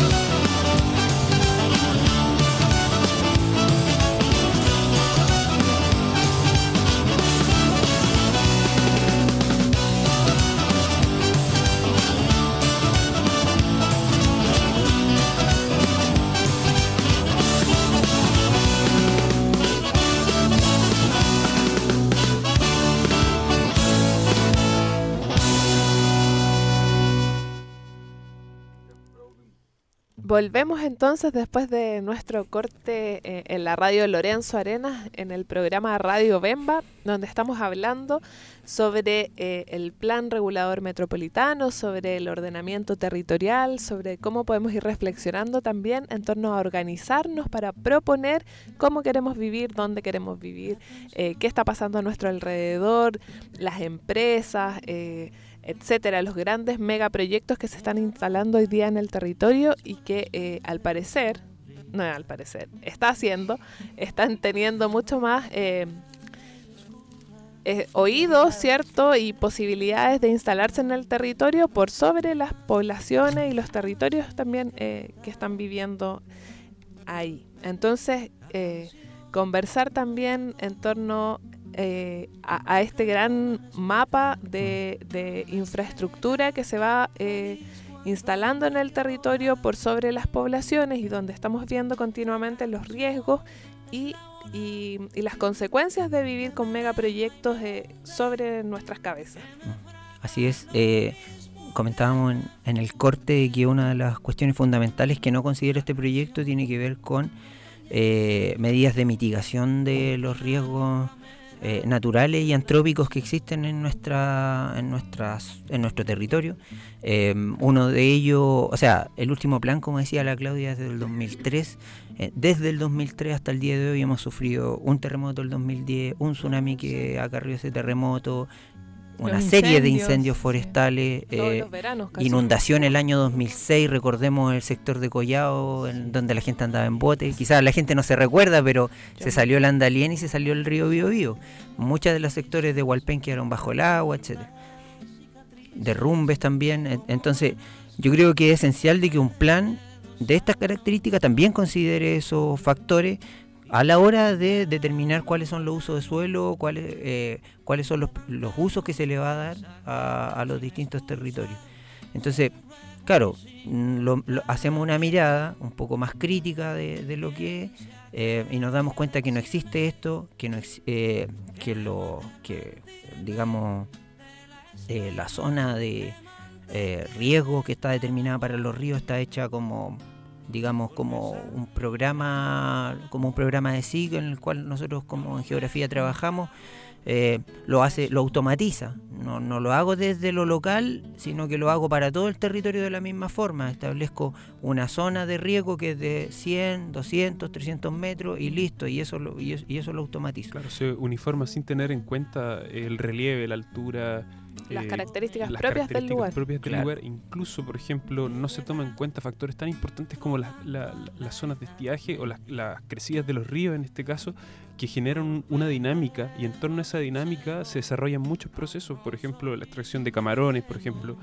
J: Volvemos entonces después de nuestro corte en la radio Lorenzo Arenas, en el programa Radio Bemba, donde estamos hablando sobre el plan regulador metropolitano, sobre el ordenamiento territorial, sobre cómo podemos ir reflexionando también en torno a organizarnos para proponer cómo queremos vivir, dónde queremos vivir, qué está pasando a nuestro alrededor, las empresas, etcétera, los grandes megaproyectos que se están instalando hoy día en el territorio y que están teniendo mucho más oídos, ¿cierto? Y posibilidades de instalarse en el territorio por sobre las poblaciones y los territorios también que están viviendo ahí. Entonces, conversar también en torno a este gran mapa de infraestructura que se va instalando en el territorio por sobre las poblaciones y donde estamos viendo continuamente los riesgos y y las consecuencias de vivir con megaproyectos sobre nuestras cabezas.
L: Así es. Comentábamos en el corte que una de las cuestiones fundamentales que no considera este proyecto tiene que ver con medidas de mitigación de los riesgos naturales y antrópicos que existen en nuestro territorio. Uno de ellos, o sea, el último plan, como decía la Claudia, es del 2003. Desde el 2003 hasta el día de hoy hemos sufrido un terremoto el 2010, un tsunami que acarrió ese terremoto, una serie de incendios forestales, inundación el año 2006, recordemos el sector de Collao, donde la gente andaba en bote, quizás la gente no se recuerda, pero se salió el Andalien y se salió el río Biobío. Muchos de los sectores de Hualpén quedaron bajo el agua, etcétera. Derrumbes también. Entonces, yo creo que es esencial de que un plan de estas características también considere esos factores a la hora de determinar cuáles son los usos de suelo, cuáles son los usos que se le va a dar a los distintos territorios. Entonces, claro, hacemos una mirada un poco más crítica de lo que es, y nos damos cuenta que no existe esto, la zona de riesgo que está determinada para los ríos está hecha como un programa de SIG en el cual nosotros como en geografía trabajamos, lo automatiza. No lo hago desde lo local, sino que lo hago para todo el territorio de la misma forma. Establezco una zona de riesgo que es de 100, 200, 300 metros y listo, y eso lo automatizo.
A: Claro, se uniforma sin tener en cuenta el relieve, la altura,
J: las características propias del lugar.
A: Incluso, por ejemplo, no se toman en cuenta factores tan importantes como las zonas de estiaje o las crecidas de los ríos, en este caso, que generan una dinámica, y en torno a esa dinámica se desarrollan muchos procesos, por ejemplo, la extracción de camarones, por ejemplo,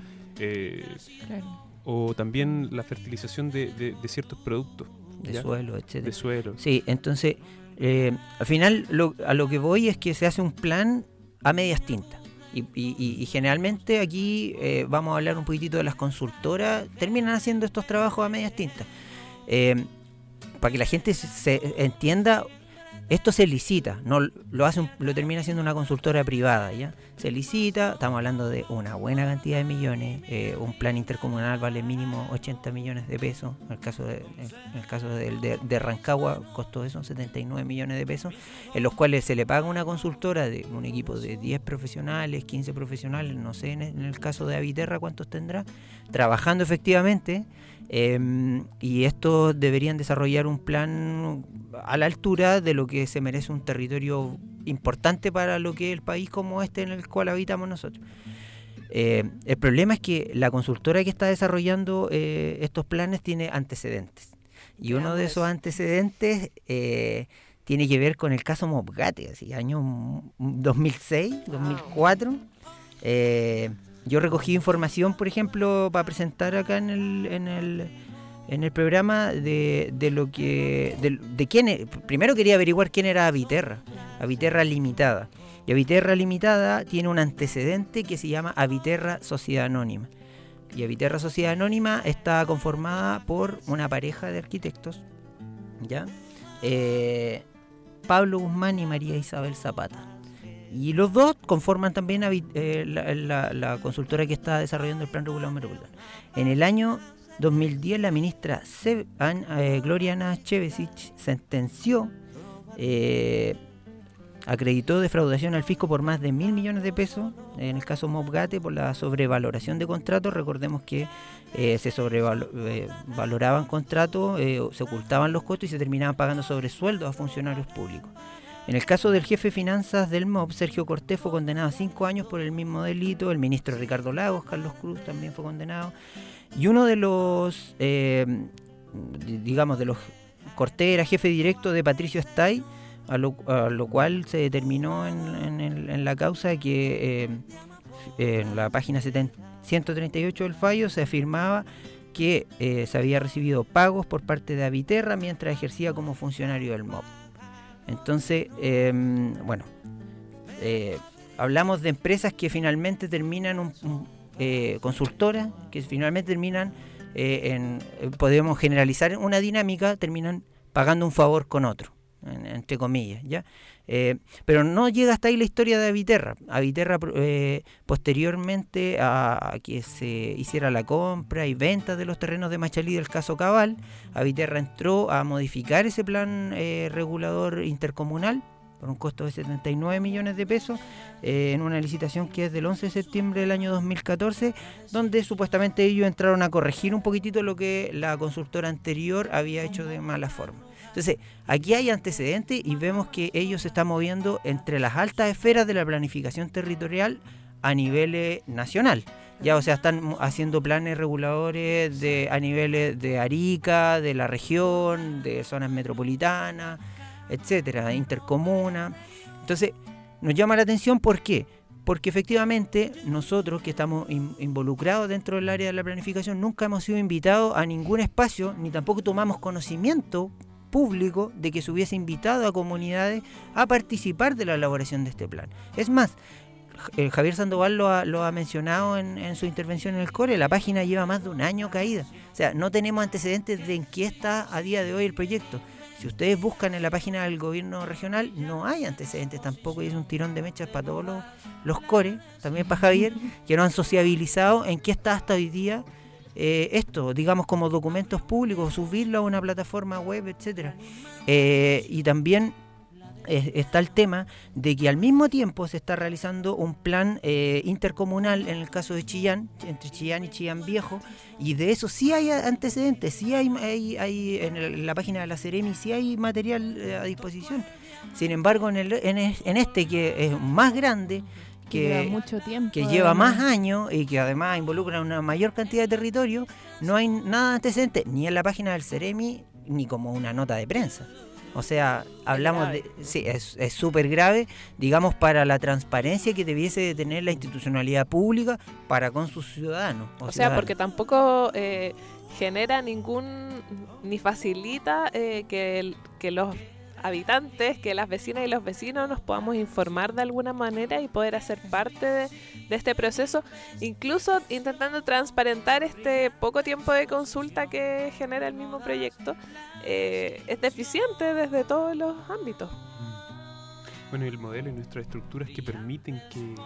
A: o también la fertilización de ciertos productos.
L: De suelo, etcétera.
A: De suelo.
L: Sí, entonces, al final, a lo que voy es que se hace un plan a medias tintas. Y generalmente aquí vamos a hablar un poquitito de las consultoras, terminan haciendo estos trabajos a medias tintas. Para que la gente se entienda, esto se licita, lo termina haciendo una consultora privada, ¿ya? Se licita, estamos hablando de una buena cantidad de millones, un plan intercomunal vale mínimo 80 millones de pesos, en el caso de Rancagua costó eso, 79 millones de pesos, en los cuales se le paga una consultora de un equipo de 10 profesionales, 15 profesionales, no sé en el caso de Aviterra cuántos tendrá, trabajando efectivamente, y estos deberían desarrollar un plan a la altura de lo que se merece un territorio importante para lo que es el país como este en el cual habitamos nosotros. El problema es que la consultora que está desarrollando estos planes tiene antecedentes, y uno de esos antecedentes tiene que ver con el caso Mopgate, así, año 2006, 2004. Yo recogí información, por ejemplo, para presentar acá en el programa de quién. Primero quería averiguar quién era Aviterra Limitada. Y Aviterra Limitada tiene un antecedente que se llama Aviterra Sociedad Anónima. Y Aviterra Sociedad Anónima está conformada por una pareja de arquitectos, ¿ya? Pablo Guzmán y María Isabel Zapata. Y los dos conforman también la consultora que está desarrollando el Plan Regulador Metropolitano. En el año 2010 la ministra Gloriana Chevesich sentenció, acreditó defraudación al fisco por más de 1.000 millones de pesos en el caso Mopgate por la sobrevaloración de contratos. Recordemos que se sobrevaloraban contratos, se ocultaban los costos y se terminaban pagando sobresueldos a funcionarios públicos. En el caso del jefe de finanzas del MOP, Sergio Cortés, fue condenado a 5 años por el mismo delito. El ministro Ricardo Lagos, Carlos Cruz, también fue condenado. Y uno de los, de los Cortés era jefe directo de Patricio Estay, a lo cual se determinó en la causa que en la página 138 del fallo se afirmaba que se había recibido pagos por parte de Aviterra mientras ejercía como funcionario del MOP. Entonces, hablamos de empresas que finalmente terminan consultoras, que finalmente terminan, podemos generalizar una dinámica, terminan pagando un favor con otro. entre comillas, ¿ya? Pero no llega hasta ahí la historia de Aviterra. Aviterra, posteriormente a que se hiciera la compra y venta de los terrenos de Machalí del caso Cabal, Aviterra entró a modificar ese plan regulador intercomunal por un costo de 79 millones de pesos, en una licitación que es del 11 de septiembre del año 2014, donde supuestamente ellos entraron a corregir un poquitito lo que la consultora anterior había hecho de mala forma. Entonces, aquí hay antecedentes y vemos que ellos se están moviendo entre las altas esferas de la planificación territorial a nivel nacional. Ya, o sea, están haciendo planes reguladores a niveles de Arica, de la región, de zonas metropolitanas, etcétera, intercomuna. Entonces, nos llama la atención, ¿por qué? Porque efectivamente nosotros que estamos involucrados dentro del área de la planificación nunca hemos sido invitados a ningún espacio, ni tampoco tomamos conocimiento público de que se hubiese invitado a comunidades a participar de la elaboración de este plan. Es más, Javier Sandoval lo ha mencionado en su intervención en el CORE, la página lleva más de un año caída. O sea, no tenemos antecedentes de en qué está a día de hoy el proyecto. Si ustedes buscan en la página del gobierno regional, no hay antecedentes tampoco, y es un tirón de mechas para todos los CORE, también para Javier, que no han sociabilizado en qué está hasta hoy día esto, digamos, como documentos públicos, subirlo a una plataforma web, etcétera. Y también está el tema de que al mismo tiempo se está realizando un plan intercomunal en el caso de Chillán, entre Chillán y Chillán Viejo, y de eso sí hay antecedentes, sí hay en la página de la Ceremi, sí hay material a disposición. Sin embargo, en este, que es más grande, que
K: lleva mucho tiempo,
L: que lleva más años y que además involucra una mayor cantidad de territorio, no hay nada de antecedente ni en la página del Ceremi ni como una nota de prensa. O sea, hablamos de... Sí, es súper grave, digamos, para la transparencia que debiese de tener la institucionalidad pública para con sus ciudadanos.
J: O sea, porque tampoco genera ni facilita que los habitantes, que las vecinas y los vecinos nos podamos informar de alguna manera y poder hacer parte de este proceso, incluso intentando transparentar este poco tiempo de consulta que genera el mismo proyecto. Es deficiente desde todos los ámbitos.
A: Bueno, y el modelo y nuestras estructuras que permiten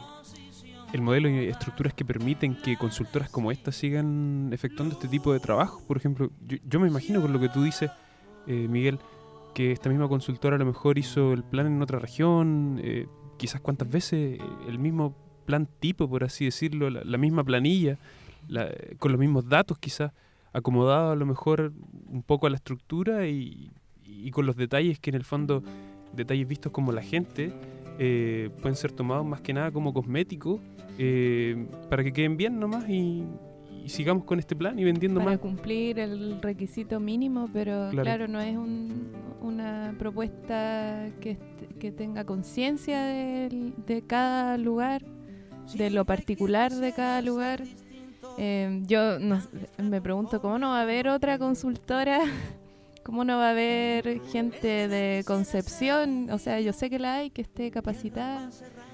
A: que consultoras como esta sigan efectuando este tipo de trabajo. Por ejemplo, yo me imagino con lo que tú dices, Miguel, que esta misma consultora a lo mejor hizo el plan en otra región, quizás cuántas veces el mismo plan tipo, por así decirlo, la misma planilla, con los mismos datos quizás, acomodado a lo mejor un poco a la estructura y con los detalles que en el fondo, detalles vistos como la gente, pueden ser tomados más que nada como cosméticos, para que queden bien nomás y sigamos con este plan y vendiendo
K: para
A: más.
K: Para cumplir el requisito mínimo, pero claro no es una propuesta que tenga conciencia de cada lugar, de lo particular de cada lugar. Yo me pregunto cómo no va a haber otra consultora, cómo no va a haber gente de Concepción, o sea, yo sé que la hay, que esté capacitada.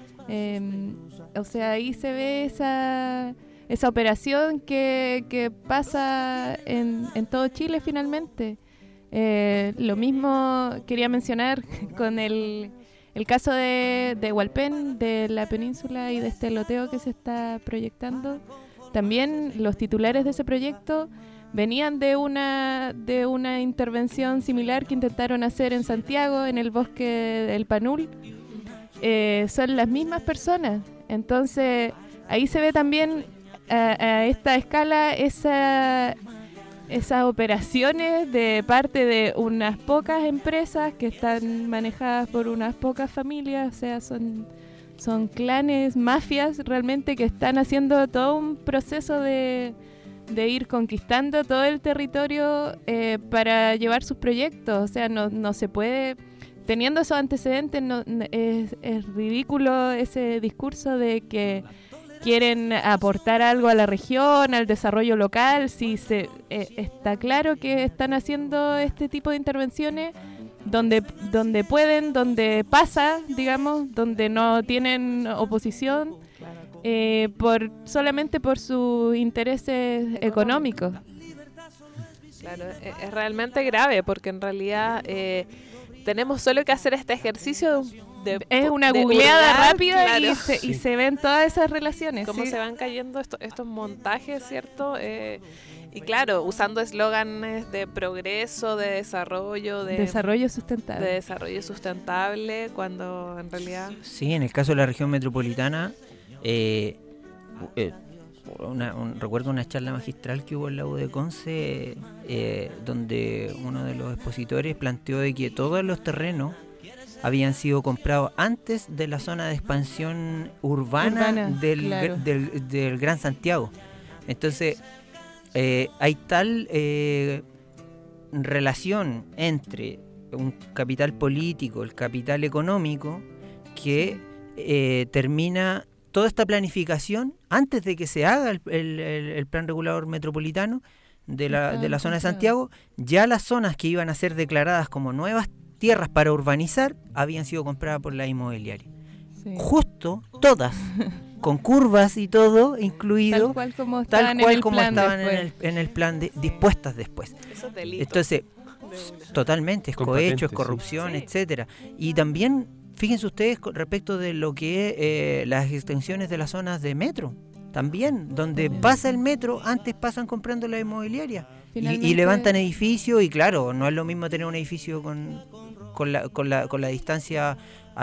K: O sea, ahí se ve esa operación que pasa en todo Chile finalmente. Lo mismo quería mencionar con el caso de Hualpén, de la península y de este loteo que se está proyectando. También los titulares de ese proyecto venían de una intervención similar que intentaron hacer en Santiago, en el bosque del Panul. Son las mismas personas. Entonces, ahí se ve también a esta escala esas operaciones de parte de unas pocas empresas que están manejadas por unas pocas familias, o sea, son clanes, mafias realmente que están haciendo todo un proceso de ir conquistando todo el territorio para llevar sus proyectos. O sea, no se puede, teniendo esos antecedentes, es ridículo ese discurso de que quieren aportar algo a la región, al desarrollo local. Si está claro que están haciendo este tipo de intervenciones donde pueden, donde pasa, digamos, donde no tienen oposición, solamente por sus intereses económicos.
J: Claro, es realmente grave porque en realidad tenemos solo que hacer este ejercicio
K: es una googleada rápida,
J: claro.
K: y se ven todas esas relaciones.
J: Cómo se van cayendo estos montajes, ¿cierto? Y claro, usando eslóganes de progreso, de desarrollo, de
K: desarrollo sustentable.
J: De desarrollo sustentable, cuando en realidad...
L: Sí, en el caso de la región metropolitana, recuerdo una charla magistral que hubo en la U de Conce, donde uno de los expositores planteó de que todos los terrenos habían sido comprados antes de la zona de expansión urbana del Gran Santiago. Entonces, hay tal relación entre un capital político, el capital económico, que termina toda esta planificación antes de que se haga el plan regulador metropolitano de la zona de Santiago. Ya las zonas que iban a ser declaradas como nuevas tierras para urbanizar habían sido compradas por la inmobiliaria. Sí. Justo todas, con curvas y todo incluido, tal cual como estaban en el plan dispuestas después.
J: Eso es delito.
L: Entonces, totalmente, es cohecho, es corrupción, etcétera. Y también, fíjense ustedes respecto de lo que es las extensiones de las zonas de metro, también, donde pasa el metro, antes pasan comprando la inmobiliaria y levantan edificios, y claro, no es lo mismo tener un edificio con la distancia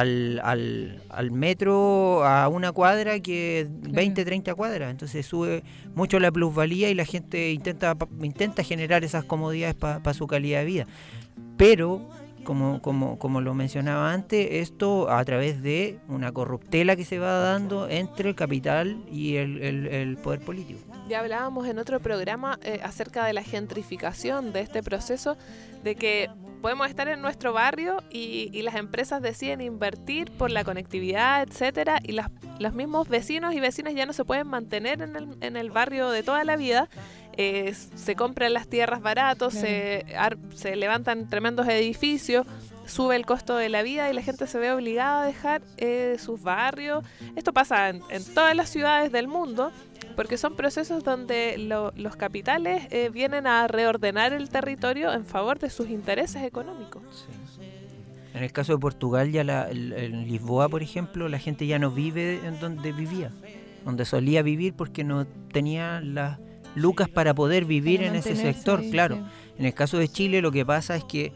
L: al metro a una cuadra que 20, 30 cuadras. Entonces sube mucho la plusvalía y la gente intenta generar esas comodidades para su calidad de vida. Pero, como lo mencionaba antes, esto a través de una corruptela que se va dando entre el capital y el poder político.
J: Ya hablábamos en otro programa acerca de la gentrificación de este proceso, de que podemos estar en nuestro barrio y las empresas deciden invertir por la conectividad, etcétera, y los mismos vecinos y vecinas ya no se pueden mantener en el barrio de toda la vida. Se compran las tierras baratos, se levantan tremendos edificios, sube el costo de la vida y la gente se ve obligada a dejar sus barrios. Esto pasa en todas las ciudades del mundo, porque son procesos donde los capitales vienen a reordenar el territorio en favor de sus intereses económicos.
L: Sí. En el caso de Portugal, ya en Lisboa, por ejemplo, la gente ya no vive en donde vivía, donde solía vivir, porque no tenía las lucas para poder vivir en ese sector, claro. Sí. En el caso de Chile, lo que pasa es que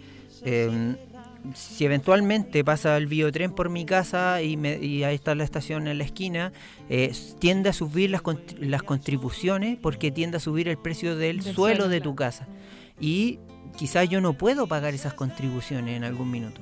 L: si eventualmente pasa el biotren por mi casa y ahí está la estación en la esquina, tiende a subir las contribuciones, porque tiende a subir el precio del suelo de tu casa. Y quizás yo no puedo pagar esas contribuciones en algún minuto.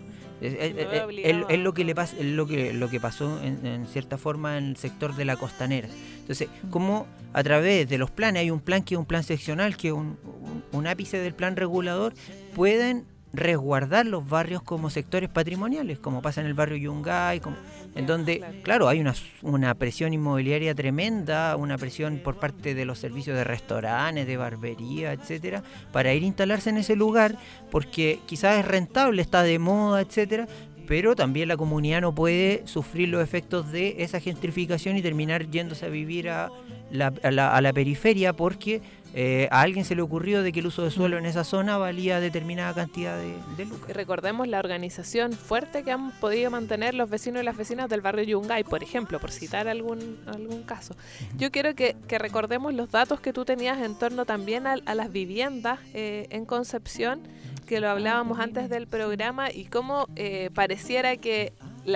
L: Es lo que le pasa, es lo que pasó en cierta forma en el sector de la costanera. Entonces, como a través de los planes, hay un plan que es un plan seccional, que es un ápice del plan regulador, pueden resguardar los barrios como sectores patrimoniales, como pasa en el barrio Yungay, en donde, claro, hay una presión inmobiliaria tremenda, una presión por parte de los servicios de restaurantes, de barbería, etcétera, para ir a instalarse en ese lugar, porque quizás es rentable, está de moda, etcétera, pero también la comunidad no puede sufrir los efectos de esa gentrificación y terminar yéndose a vivir a la periferia, porque a alguien se le ocurrió de que el uso de suelo en esa zona valía determinada cantidad de lucas.
J: Y recordemos la organización fuerte que han podido mantener los vecinos y las vecinas del barrio Yungay, por ejemplo, por citar algún caso. Yo quiero que recordemos los datos que tú tenías en torno también a las viviendas en Concepción, que lo hablábamos antes del programa, y cómo pareciera que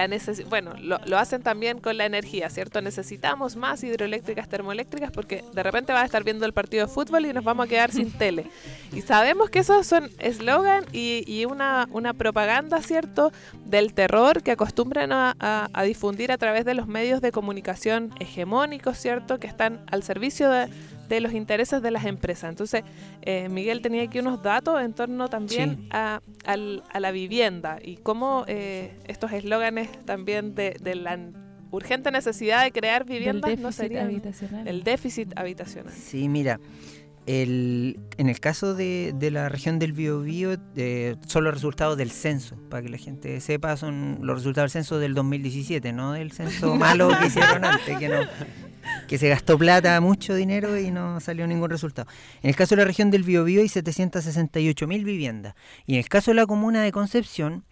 J: lo hacen también con la energía, ¿cierto? Necesitamos más hidroeléctricas, termoeléctricas, porque de repente vas a estar viendo el partido de fútbol y nos vamos a quedar sin tele. Y sabemos que esos son eslogan y una propaganda, ¿cierto?, del terror que acostumbran a difundir a través de los medios de comunicación hegemónicos, ¿cierto?, que están al servicio de los intereses de las empresas. Entonces, Miguel tenía aquí unos datos en torno también a la vivienda y cómo estos eslóganes también de la urgente necesidad de crear viviendas no serían el déficit habitacional.
L: Sí, mira, en el caso de la región del Biobío, son los resultados del censo, para que la gente sepa, son los resultados del censo del 2017, no del censo malo que hicieron antes, que se gastó plata, mucho dinero y no salió ningún resultado. En el caso de la región del Biobío hay 768.000 viviendas. Y en el caso de la comuna de Concepción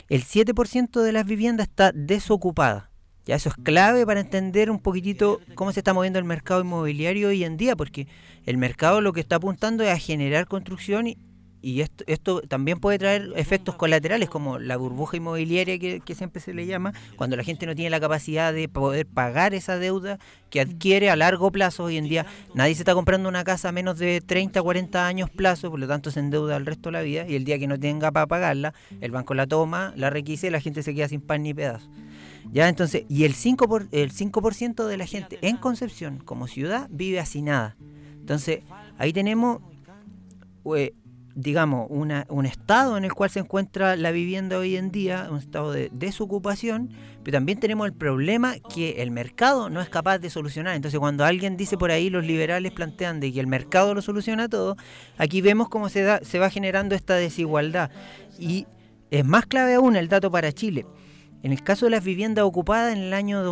L: el 7% de las viviendas está desocupada. Ya eso es clave para entender un poquitito cómo se está moviendo el mercado inmobiliario hoy en día, porque el mercado lo que está apuntando es a generar construcción y esto también puede traer efectos colaterales como la burbuja inmobiliaria que siempre se le llama, cuando la gente no tiene la capacidad de poder pagar esa deuda que adquiere a largo plazo. Hoy en día nadie se está comprando una casa a menos de 30, 40 años plazo, por lo tanto se endeuda el resto de la vida y el día que no tenga para pagarla, el banco la toma, la requise y la gente se queda sin pan ni pedazo. Ya, entonces, y el 5% de la gente en Concepción como ciudad vive hacinada. Entonces, ahí tenemos digamos, un estado en el cual se encuentra la vivienda hoy en día, un estado de desocupación, pero también tenemos el problema que el mercado no es capaz de solucionar. Entonces, cuando alguien dice por ahí, los liberales plantean de que el mercado lo soluciona todo, aquí vemos cómo se va generando esta desigualdad. Y es más clave aún el dato para Chile. En el caso de las viviendas ocupadas en el año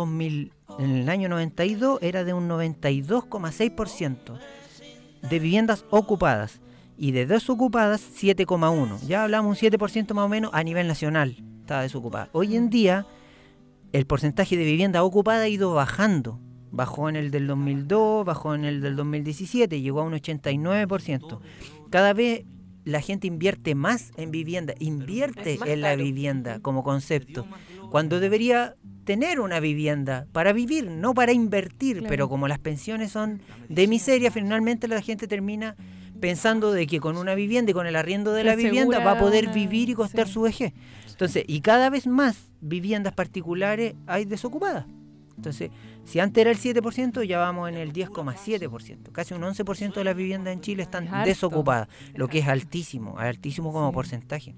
L: 92 era de un 92,6% de viviendas ocupadas. Y de desocupadas, 7,1%. Ya hablamos un 7% más o menos a nivel nacional, estaba desocupada. Hoy en día, el porcentaje de vivienda ocupada ha ido bajando. Bajó en el del 2002, bajó en el del 2017, llegó a un 89%. Cada vez la gente invierte más en vivienda, invierte en la vivienda como concepto, cuando debería tener una vivienda para vivir, no para invertir. Claro. Pero como las pensiones son de miseria, finalmente la gente termina pensando de que con una vivienda y con el arriendo de la vivienda va a poder vivir y costear su vejez. Entonces, y cada vez más viviendas particulares hay desocupadas. Entonces, si antes era el 7%, ya vamos en el 10,7%. Casi un 11% de las viviendas en Chile están desocupadas, lo que es altísimo como porcentaje.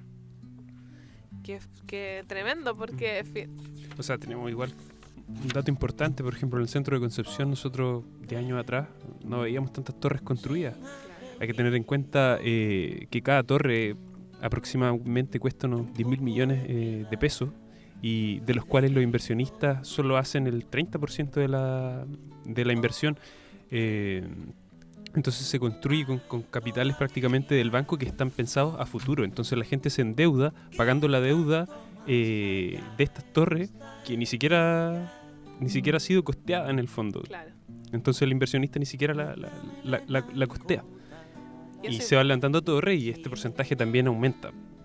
J: Qué tremendo, porque...
A: O sea, tenemos igual un dato importante, por ejemplo, en el centro de Concepción, nosotros de años atrás no veíamos tantas torres construidas. Hay que tener en cuenta que cada torre aproximadamente cuesta unos 10.000 millones de pesos, y de los cuales los inversionistas solo hacen el 30% de la inversión. Entonces se construye con capitales prácticamente del banco que están pensados a futuro. Entonces la gente se endeuda pagando la deuda de estas torres que ni siquiera ha sido costeada en el fondo. Claro. Entonces el inversionista ni siquiera la costea. Y se va levantando torre y este porcentaje también aumenta.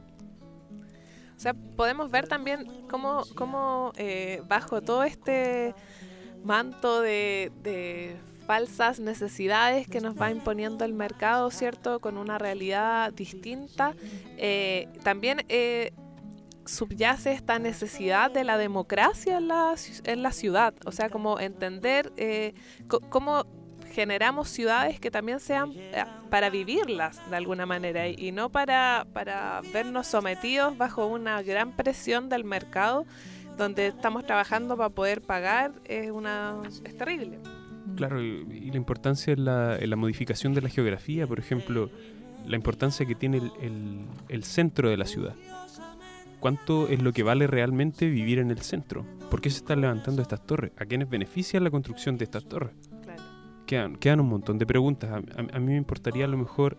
J: O sea, podemos ver también cómo bajo todo este manto de falsas necesidades que nos va imponiendo el mercado, ¿cierto? Con una realidad distinta, también subyace esta necesidad de la democracia en la ciudad. O sea, como entender cómo generamos ciudades que también sean para vivirlas de alguna manera y no para vernos sometidos bajo una gran presión del mercado donde estamos trabajando para poder pagar. Es terrible.
A: Claro, y la importancia en la modificación de la geografía, por ejemplo, la importancia que tiene el centro de la ciudad. ¿Cuánto es lo que vale realmente vivir en el centro? ¿Por qué se están levantando estas torres? ¿A quiénes beneficia la construcción de estas torres? Quedan un montón de preguntas. A mí me importaría a lo mejor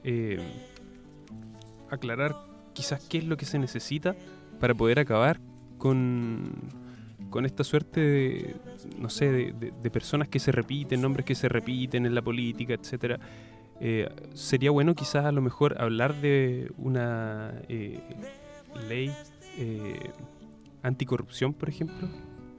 A: aclarar quizás qué es lo que se necesita para poder acabar con esta suerte de personas que se repiten, nombres que se repiten en la política, etcétera. Sería bueno quizás a lo mejor hablar de una ley anticorrupción, por ejemplo.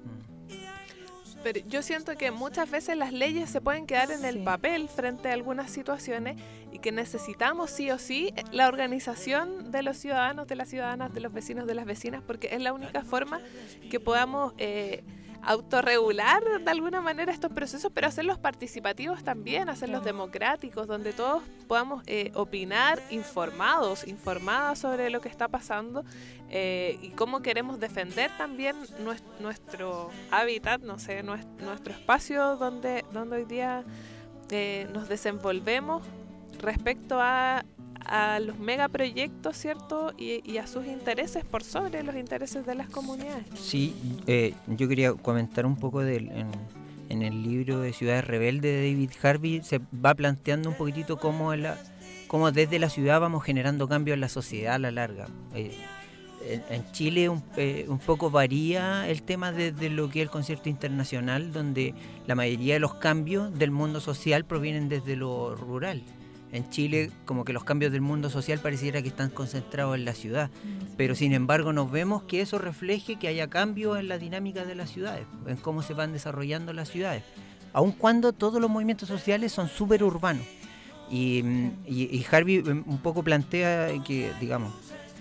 J: Pero yo siento que muchas veces las leyes se pueden quedar en el papel frente a algunas situaciones y que necesitamos sí o sí la organización de los ciudadanos, de las ciudadanas, de los vecinos, de las vecinas, porque es la única forma que podamos autorregular de alguna manera estos procesos, pero hacerlos participativos también, hacerlos democráticos, donde todos podamos opinar informadas sobre lo que está pasando y cómo queremos defender también nuestro hábitat, nuestro espacio donde hoy día nos desenvolvemos respecto a los megaproyectos, ¿cierto? Y a sus intereses por sobre los intereses de las comunidades.
L: Sí, yo quería comentar un poco en el libro de Ciudades Rebeldes de David Harvey se va planteando un poquitito cómo desde la ciudad vamos generando cambios en la sociedad a la larga. en Chile un poco varía el tema de lo que es el concierto internacional, donde la mayoría de los cambios del mundo social provienen desde lo rural. En Chile, como que los cambios del mundo social pareciera que están concentrados en la ciudad, pero sin embargo nos vemos que eso refleje que haya cambios en la dinámica de las ciudades, en cómo se van desarrollando las ciudades, aun cuando todos los movimientos sociales son súper urbanos. Y Harvey un poco plantea que, digamos,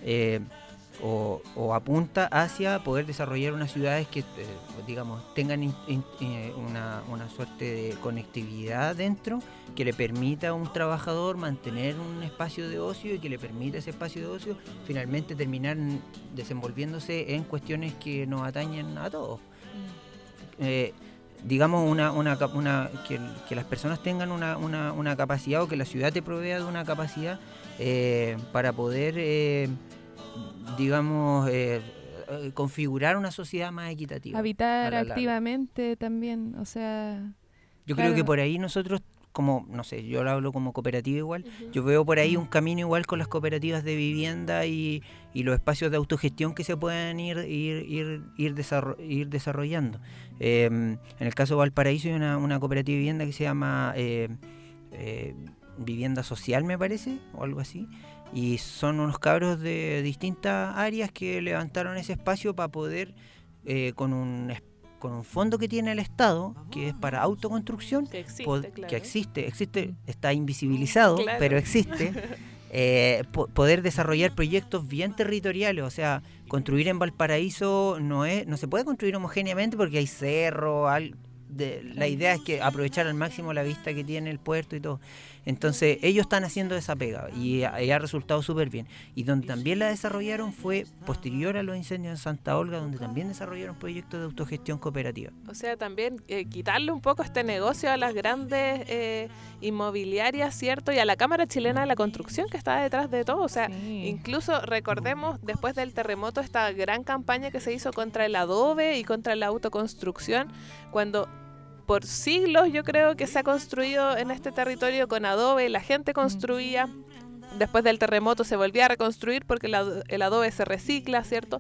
L: o apunta hacia poder desarrollar unas ciudades que, digamos, tengan una suerte de conectividad dentro, que le permita a un trabajador mantener un espacio de ocio y que le permita ese espacio de ocio finalmente terminar desenvolviéndose en cuestiones que nos atañen a todos. Digamos, que las personas tengan una capacidad, o que la ciudad te provea de una capacidad para poder, digamos, configurar una sociedad más equitativa.
K: Habitar activamente también, o sea...
L: Yo creo que por ahí nosotros, como, no sé, yo lo hablo como cooperativa igual, yo veo por ahí un camino igual con las cooperativas de vivienda y los espacios de autogestión que se pueden ir desarrollando. En el caso de Valparaíso hay una cooperativa de vivienda que se llama Vivienda Social, me parece, o algo así, y son unos cabros de distintas áreas que levantaron ese espacio para poder, con un fondo que tiene el Estado, que es para autoconstrucción, que existe, está invisibilizado, claro, pero existe, poder desarrollar proyectos bien territoriales. O sea, construir en Valparaíso no se puede construir homogéneamente porque hay cerro, la idea es que aprovechar al máximo la vista que tiene el puerto y todo. Entonces ellos están haciendo esa pega y ha resultado súper bien. Y donde también la desarrollaron fue posterior a los incendios en Santa Olga, donde también desarrollaron proyectos de autogestión cooperativa.
J: O sea, también quitarle un poco este negocio a las grandes inmobiliarias, ¿cierto? Y a la Cámara Chilena de la Construcción, que está detrás de todo. O sea, incluso recordemos, después del terremoto, esta gran campaña que se hizo contra el adobe y contra la autoconstrucción, cuando por siglos yo creo que se ha construido en este territorio con adobe, la gente construía, después del terremoto se volvía a reconstruir porque el adobe se recicla, ¿cierto?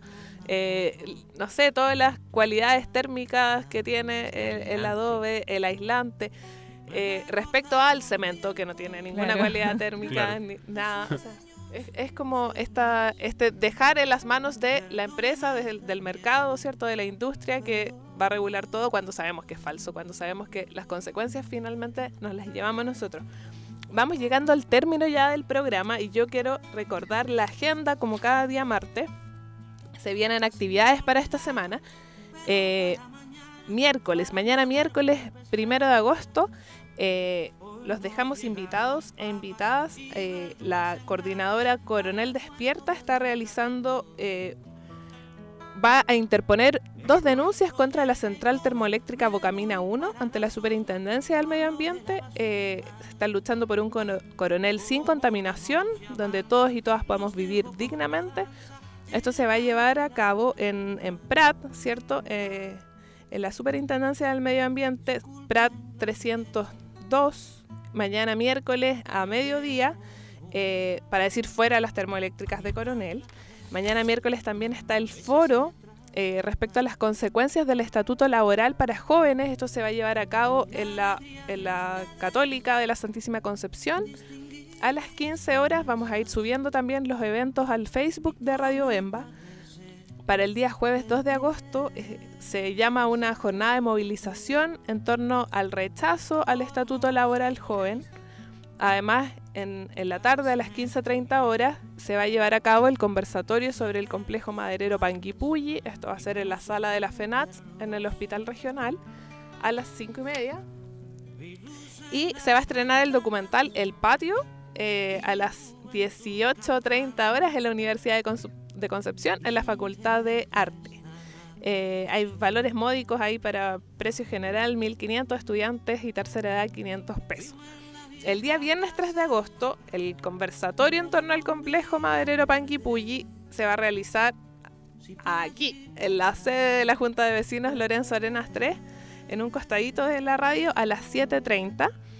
J: No sé, todas las cualidades térmicas que tiene el adobe, el aislante, respecto al cemento, que no tiene ninguna cualidad térmica, ni nada. O sea, es como dejar en las manos de la empresa, del mercado, ¿cierto? De la industria, que va a regular todo, cuando sabemos que es falso, cuando sabemos que las consecuencias finalmente nos las llevamos nosotros. Vamos llegando al término ya del programa y yo quiero recordar la agenda como cada día martes. Se vienen actividades para esta semana. Mañana miércoles 1 de agosto, los dejamos invitados e invitadas. La coordinadora Coronel Despierta está realizando, va a interponer 2 denuncias contra la central termoeléctrica Bocamina 1 ante la Superintendencia del Medio Ambiente. Están luchando por un coronel sin contaminación, donde todos y todas podamos vivir dignamente. Esto se va a llevar a cabo en Prat, ¿cierto? En la Superintendencia del Medio Ambiente, Prat 302, mañana miércoles a mediodía, para decir fuera las termoeléctricas de Coronel. Mañana miércoles también está el foro respecto a las consecuencias del Estatuto Laboral para Jóvenes. Esto se va a llevar a cabo en la Católica de la Santísima Concepción. A las 15 horas vamos a ir subiendo también los eventos al Facebook de Radio Bemba. Para el día jueves 2 de agosto se llama una jornada de movilización en torno al rechazo al Estatuto Laboral Joven. Además, en la tarde a las 15:30 horas se va a llevar a cabo el conversatorio sobre el complejo maderero Panguipulli. Esto va a ser en la sala de la FENAT, en el Hospital Regional, a las 5:30. Y se va a estrenar el documental El Patio a las 18:30 horas en la Universidad de Concepción, en la Facultad de Arte. Hay valores módicos ahí para precio general, 1.500, estudiantes y tercera edad, 500 pesos. El día viernes 3 de agosto, el conversatorio en torno al complejo maderero Panguipulli se va a realizar aquí, en la sede de la Junta de Vecinos Lorenzo Arenas 3, en un costadito de la radio, a las 7:30.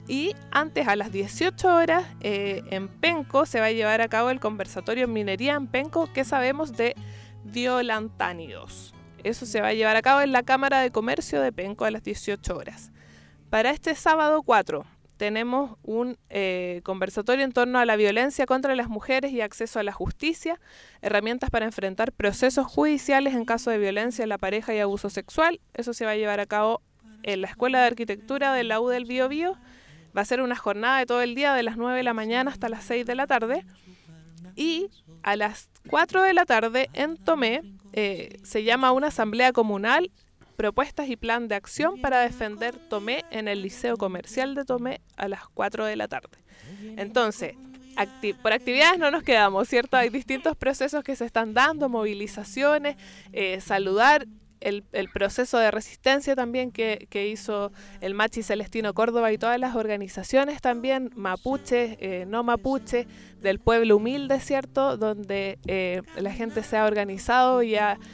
J: Y antes, a las 18 horas, en Penco se va a llevar a cabo el conversatorio en minería en Penco, ¿qué sabemos de violantánidos? Eso se va a llevar a cabo en la Cámara de Comercio de Penco a las 18 horas. Para este sábado 4 tenemos un conversatorio en torno a la violencia contra las mujeres y acceso a la justicia, herramientas para enfrentar procesos judiciales en caso de violencia en la pareja y abuso sexual. Eso se va a llevar a cabo en la Escuela de Arquitectura de la U del Biobío. Va a ser una jornada de todo el día, de las 9 de la mañana hasta las 6 de la tarde. Y a las 4 de la tarde en Tomé se llama una asamblea comunal, propuestas y plan de acción para defender Tomé en el Liceo Comercial de Tomé a las 4 de la tarde. Entonces, por actividades no nos quedamos, ¿cierto? Hay distintos procesos que se están dando, movilizaciones, saludar el proceso de resistencia también que hizo el Machi Celestino Córdoba y todas las organizaciones también, mapuche, no mapuche, del pueblo humilde, ¿cierto? Donde la gente se ha organizado y ha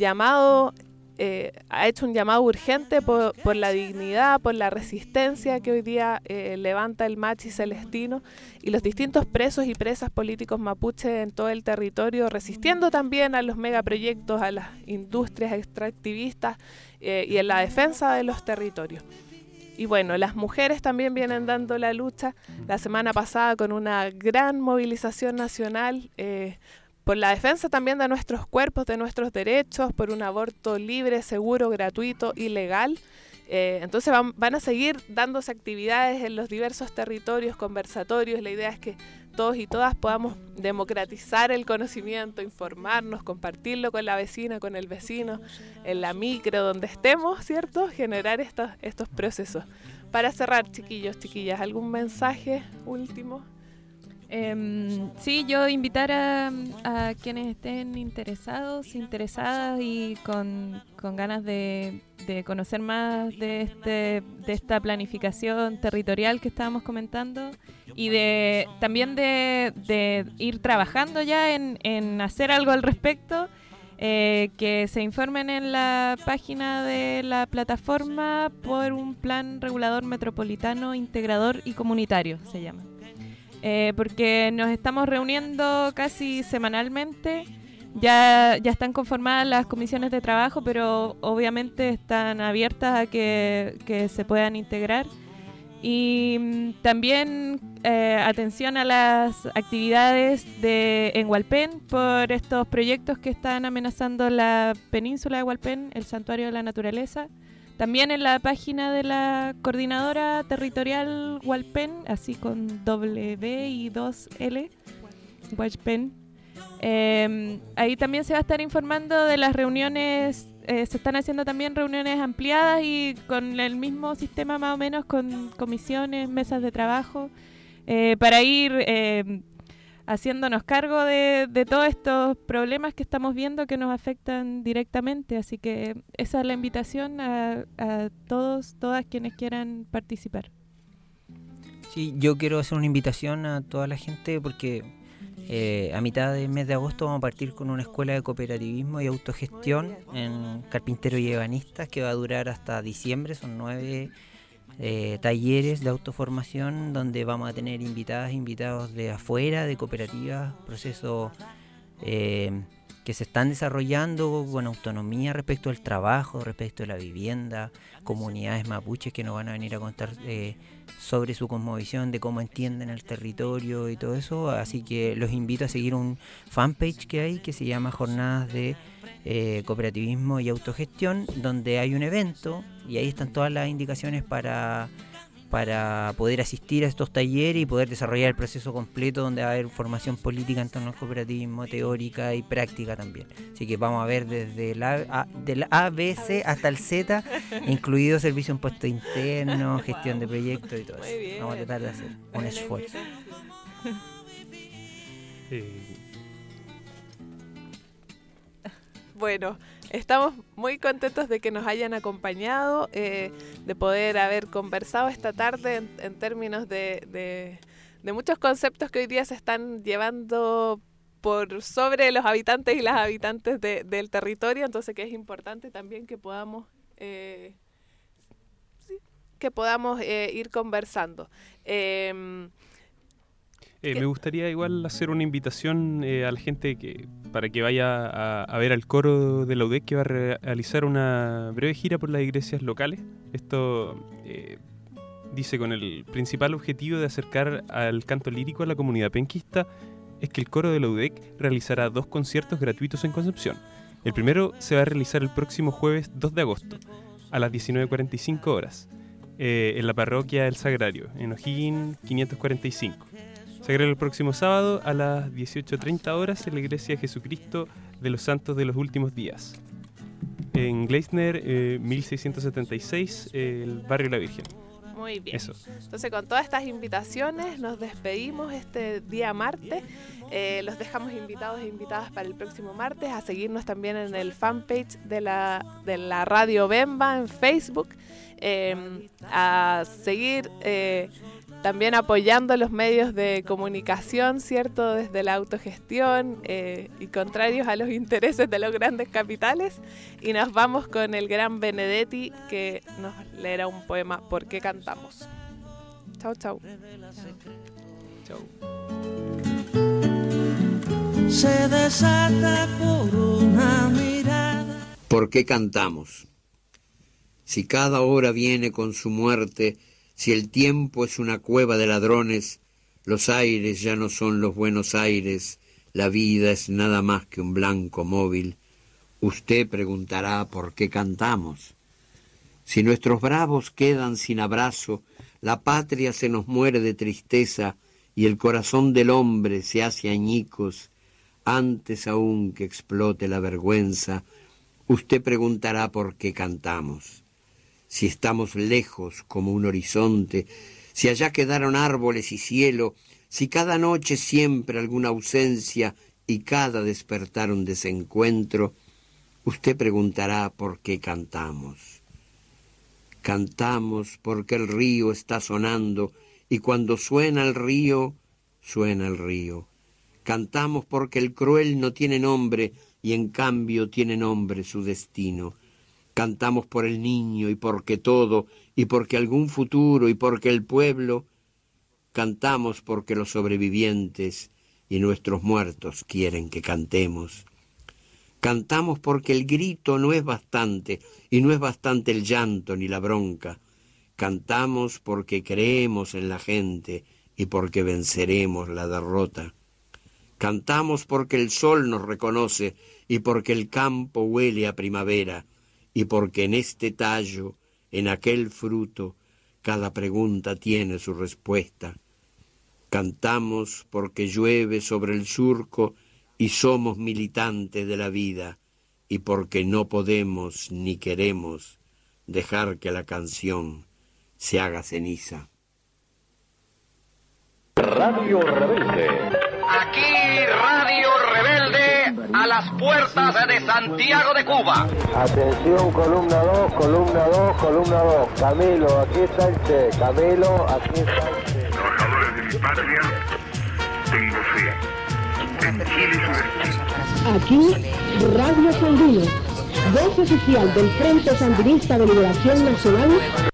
J: hecho un llamado urgente por la dignidad, por la resistencia que hoy día levanta el Machi Celestino y los distintos presos y presas políticos mapuches en todo el territorio, resistiendo también a los megaproyectos, a las industrias extractivistas y en la defensa de los territorios. Y bueno, las mujeres también vienen dando la lucha la semana pasada con una gran movilización nacional por la defensa también de nuestros cuerpos, de nuestros derechos, por un aborto libre, seguro, gratuito y legal. Entonces van a seguir dándose actividades en los diversos territorios, conversatorios. La idea es que todos y todas podamos democratizar el conocimiento, informarnos, compartirlo con la vecina, con el vecino, en la micro, donde estemos, ¿cierto? Generar estos procesos. Para cerrar, chiquillos, chiquillas, ¿algún mensaje último?
K: Sí, yo invitar a quienes estén interesadas y con ganas de conocer más de esta planificación territorial que estábamos comentando y también de ir trabajando ya en hacer algo al respecto, que se informen en la página de la plataforma por un plan regulador metropolitano integrador y comunitario, se llama. Porque nos estamos reuniendo casi semanalmente, ya están conformadas las comisiones de trabajo, pero obviamente están abiertas a que se puedan integrar. Y también atención a las actividades en Hualpén por estos proyectos que están amenazando la península de Hualpén, el Santuario de la Naturaleza. También en la página de la Coordinadora Territorial Hualpén, así con W y 2L, Hualpén. Ahí también se va a estar informando de las reuniones, se están haciendo también reuniones ampliadas y con el mismo sistema más o menos, con comisiones, mesas de trabajo, para ir haciéndonos cargo de todos estos problemas que estamos viendo que nos afectan directamente. Así que esa es la invitación a todas quienes quieran participar.
L: Sí, yo quiero hacer una invitación a toda la gente porque a mitad del mes de agosto vamos a partir con una escuela de cooperativismo y autogestión en Carpinteros y Ebanistas que va a durar hasta diciembre. Son 9 talleres de autoformación donde vamos a tener invitados de afuera, de cooperativas, procesos que se están desarrollando con autonomía respecto al trabajo, respecto a la vivienda, comunidades mapuches que nos van a venir a contar sobre su cosmovisión, de cómo entienden el territorio y todo eso. Así que los invito a seguir un fanpage que hay que se llama Jornadas de Cooperativismo y Autogestión, donde hay un evento y ahí están todas las indicaciones para poder asistir a estos talleres y poder desarrollar el proceso completo, donde va a haber formación política en torno al cooperativismo, teórica y práctica también. Así que vamos a ver desde del A, B, C hasta el Z, incluido servicio de impuesto interno, gestión de proyectos y todo eso. Bien. Vamos a tratar de hacer un esfuerzo.
J: Bueno, estamos muy contentos de que nos hayan acompañado, de poder haber conversado esta tarde en términos de muchos conceptos que hoy día se están llevando por sobre los habitantes y las habitantes del territorio. Entonces que es importante también que podamos que que podamos ir conversando.
A: Me gustaría igual hacer una invitación a la gente para que vaya a ver al coro de la UDEC, que va a realizar una breve gira por las iglesias locales. Esto dice con el principal objetivo de acercar al canto lírico a la comunidad penquista, es que el coro de la UDEC realizará 2 conciertos gratuitos en Concepción. El primero se va a realizar el próximo jueves 2 de agosto a las 19:45 horas en la parroquia El Sagrario, en O'Higgins 545. Se agrega el próximo sábado a las 18:30 horas en la Iglesia de Jesucristo de los Santos de los Últimos Días, en Gleisner 1676, el barrio La Virgen.
J: Muy bien.
A: Eso.
J: Entonces, con todas estas invitaciones nos despedimos este día martes. Los dejamos invitados e invitadas para el próximo martes, a seguirnos también en el fanpage de la Radio Bemba en Facebook, a seguir también apoyando los medios de comunicación, ¿cierto?, desde la autogestión y contrarios a los intereses de los grandes capitales. Y nos vamos con el gran Benedetti, que nos leerá un poema, ¿Por qué cantamos? Chau, chau.
A: Chau.
R: Se desata por una mirada.
S: ¿Por qué cantamos? Si cada hora viene con su muerte, si el tiempo es una cueva de ladrones, los aires ya no son los buenos aires, la vida es nada más que un blanco móvil, usted preguntará por qué cantamos. Si nuestros bravos quedan sin abrazo, la patria se nos muere de tristeza y el corazón del hombre se hace añicos, antes aún que explote la vergüenza, usted preguntará por qué cantamos. Si estamos lejos como un horizonte, si allá quedaron árboles y cielo, si cada noche siempre alguna ausencia y cada despertar un desencuentro, usted preguntará por qué cantamos. Cantamos porque el río está sonando y cuando suena el río, suena el río. Cantamos porque el cruel no tiene nombre y en cambio tiene nombre su destino. Cantamos por el niño y porque todo, y porque algún futuro y porque el pueblo. Cantamos porque los sobrevivientes y nuestros muertos quieren que cantemos. Cantamos porque el grito no es bastante, y no es bastante el llanto ni la bronca. Cantamos porque creemos en la gente y porque venceremos la derrota. Cantamos porque el sol nos reconoce y porque el campo huele a primavera, y porque en este tallo, en aquel fruto, cada pregunta tiene su respuesta. Cantamos porque llueve sobre el surco y somos militantes de la vida, y porque no podemos ni queremos dejar que la canción se haga ceniza.
B: Radio Rebelde. Aquí Radio Rebelde, a las puertas de Santiago de Cuba.
C: Atención, columna 2, columna 2, columna 2. Camilo, aquí está el Che. Camilo, aquí está el Che.
D: Trabajadores de mi patria, tengo fe. En Chile y su destino.
E: Aquí, Radio Sandino, voz oficial del Frente Sandinista de Liberación Nacional.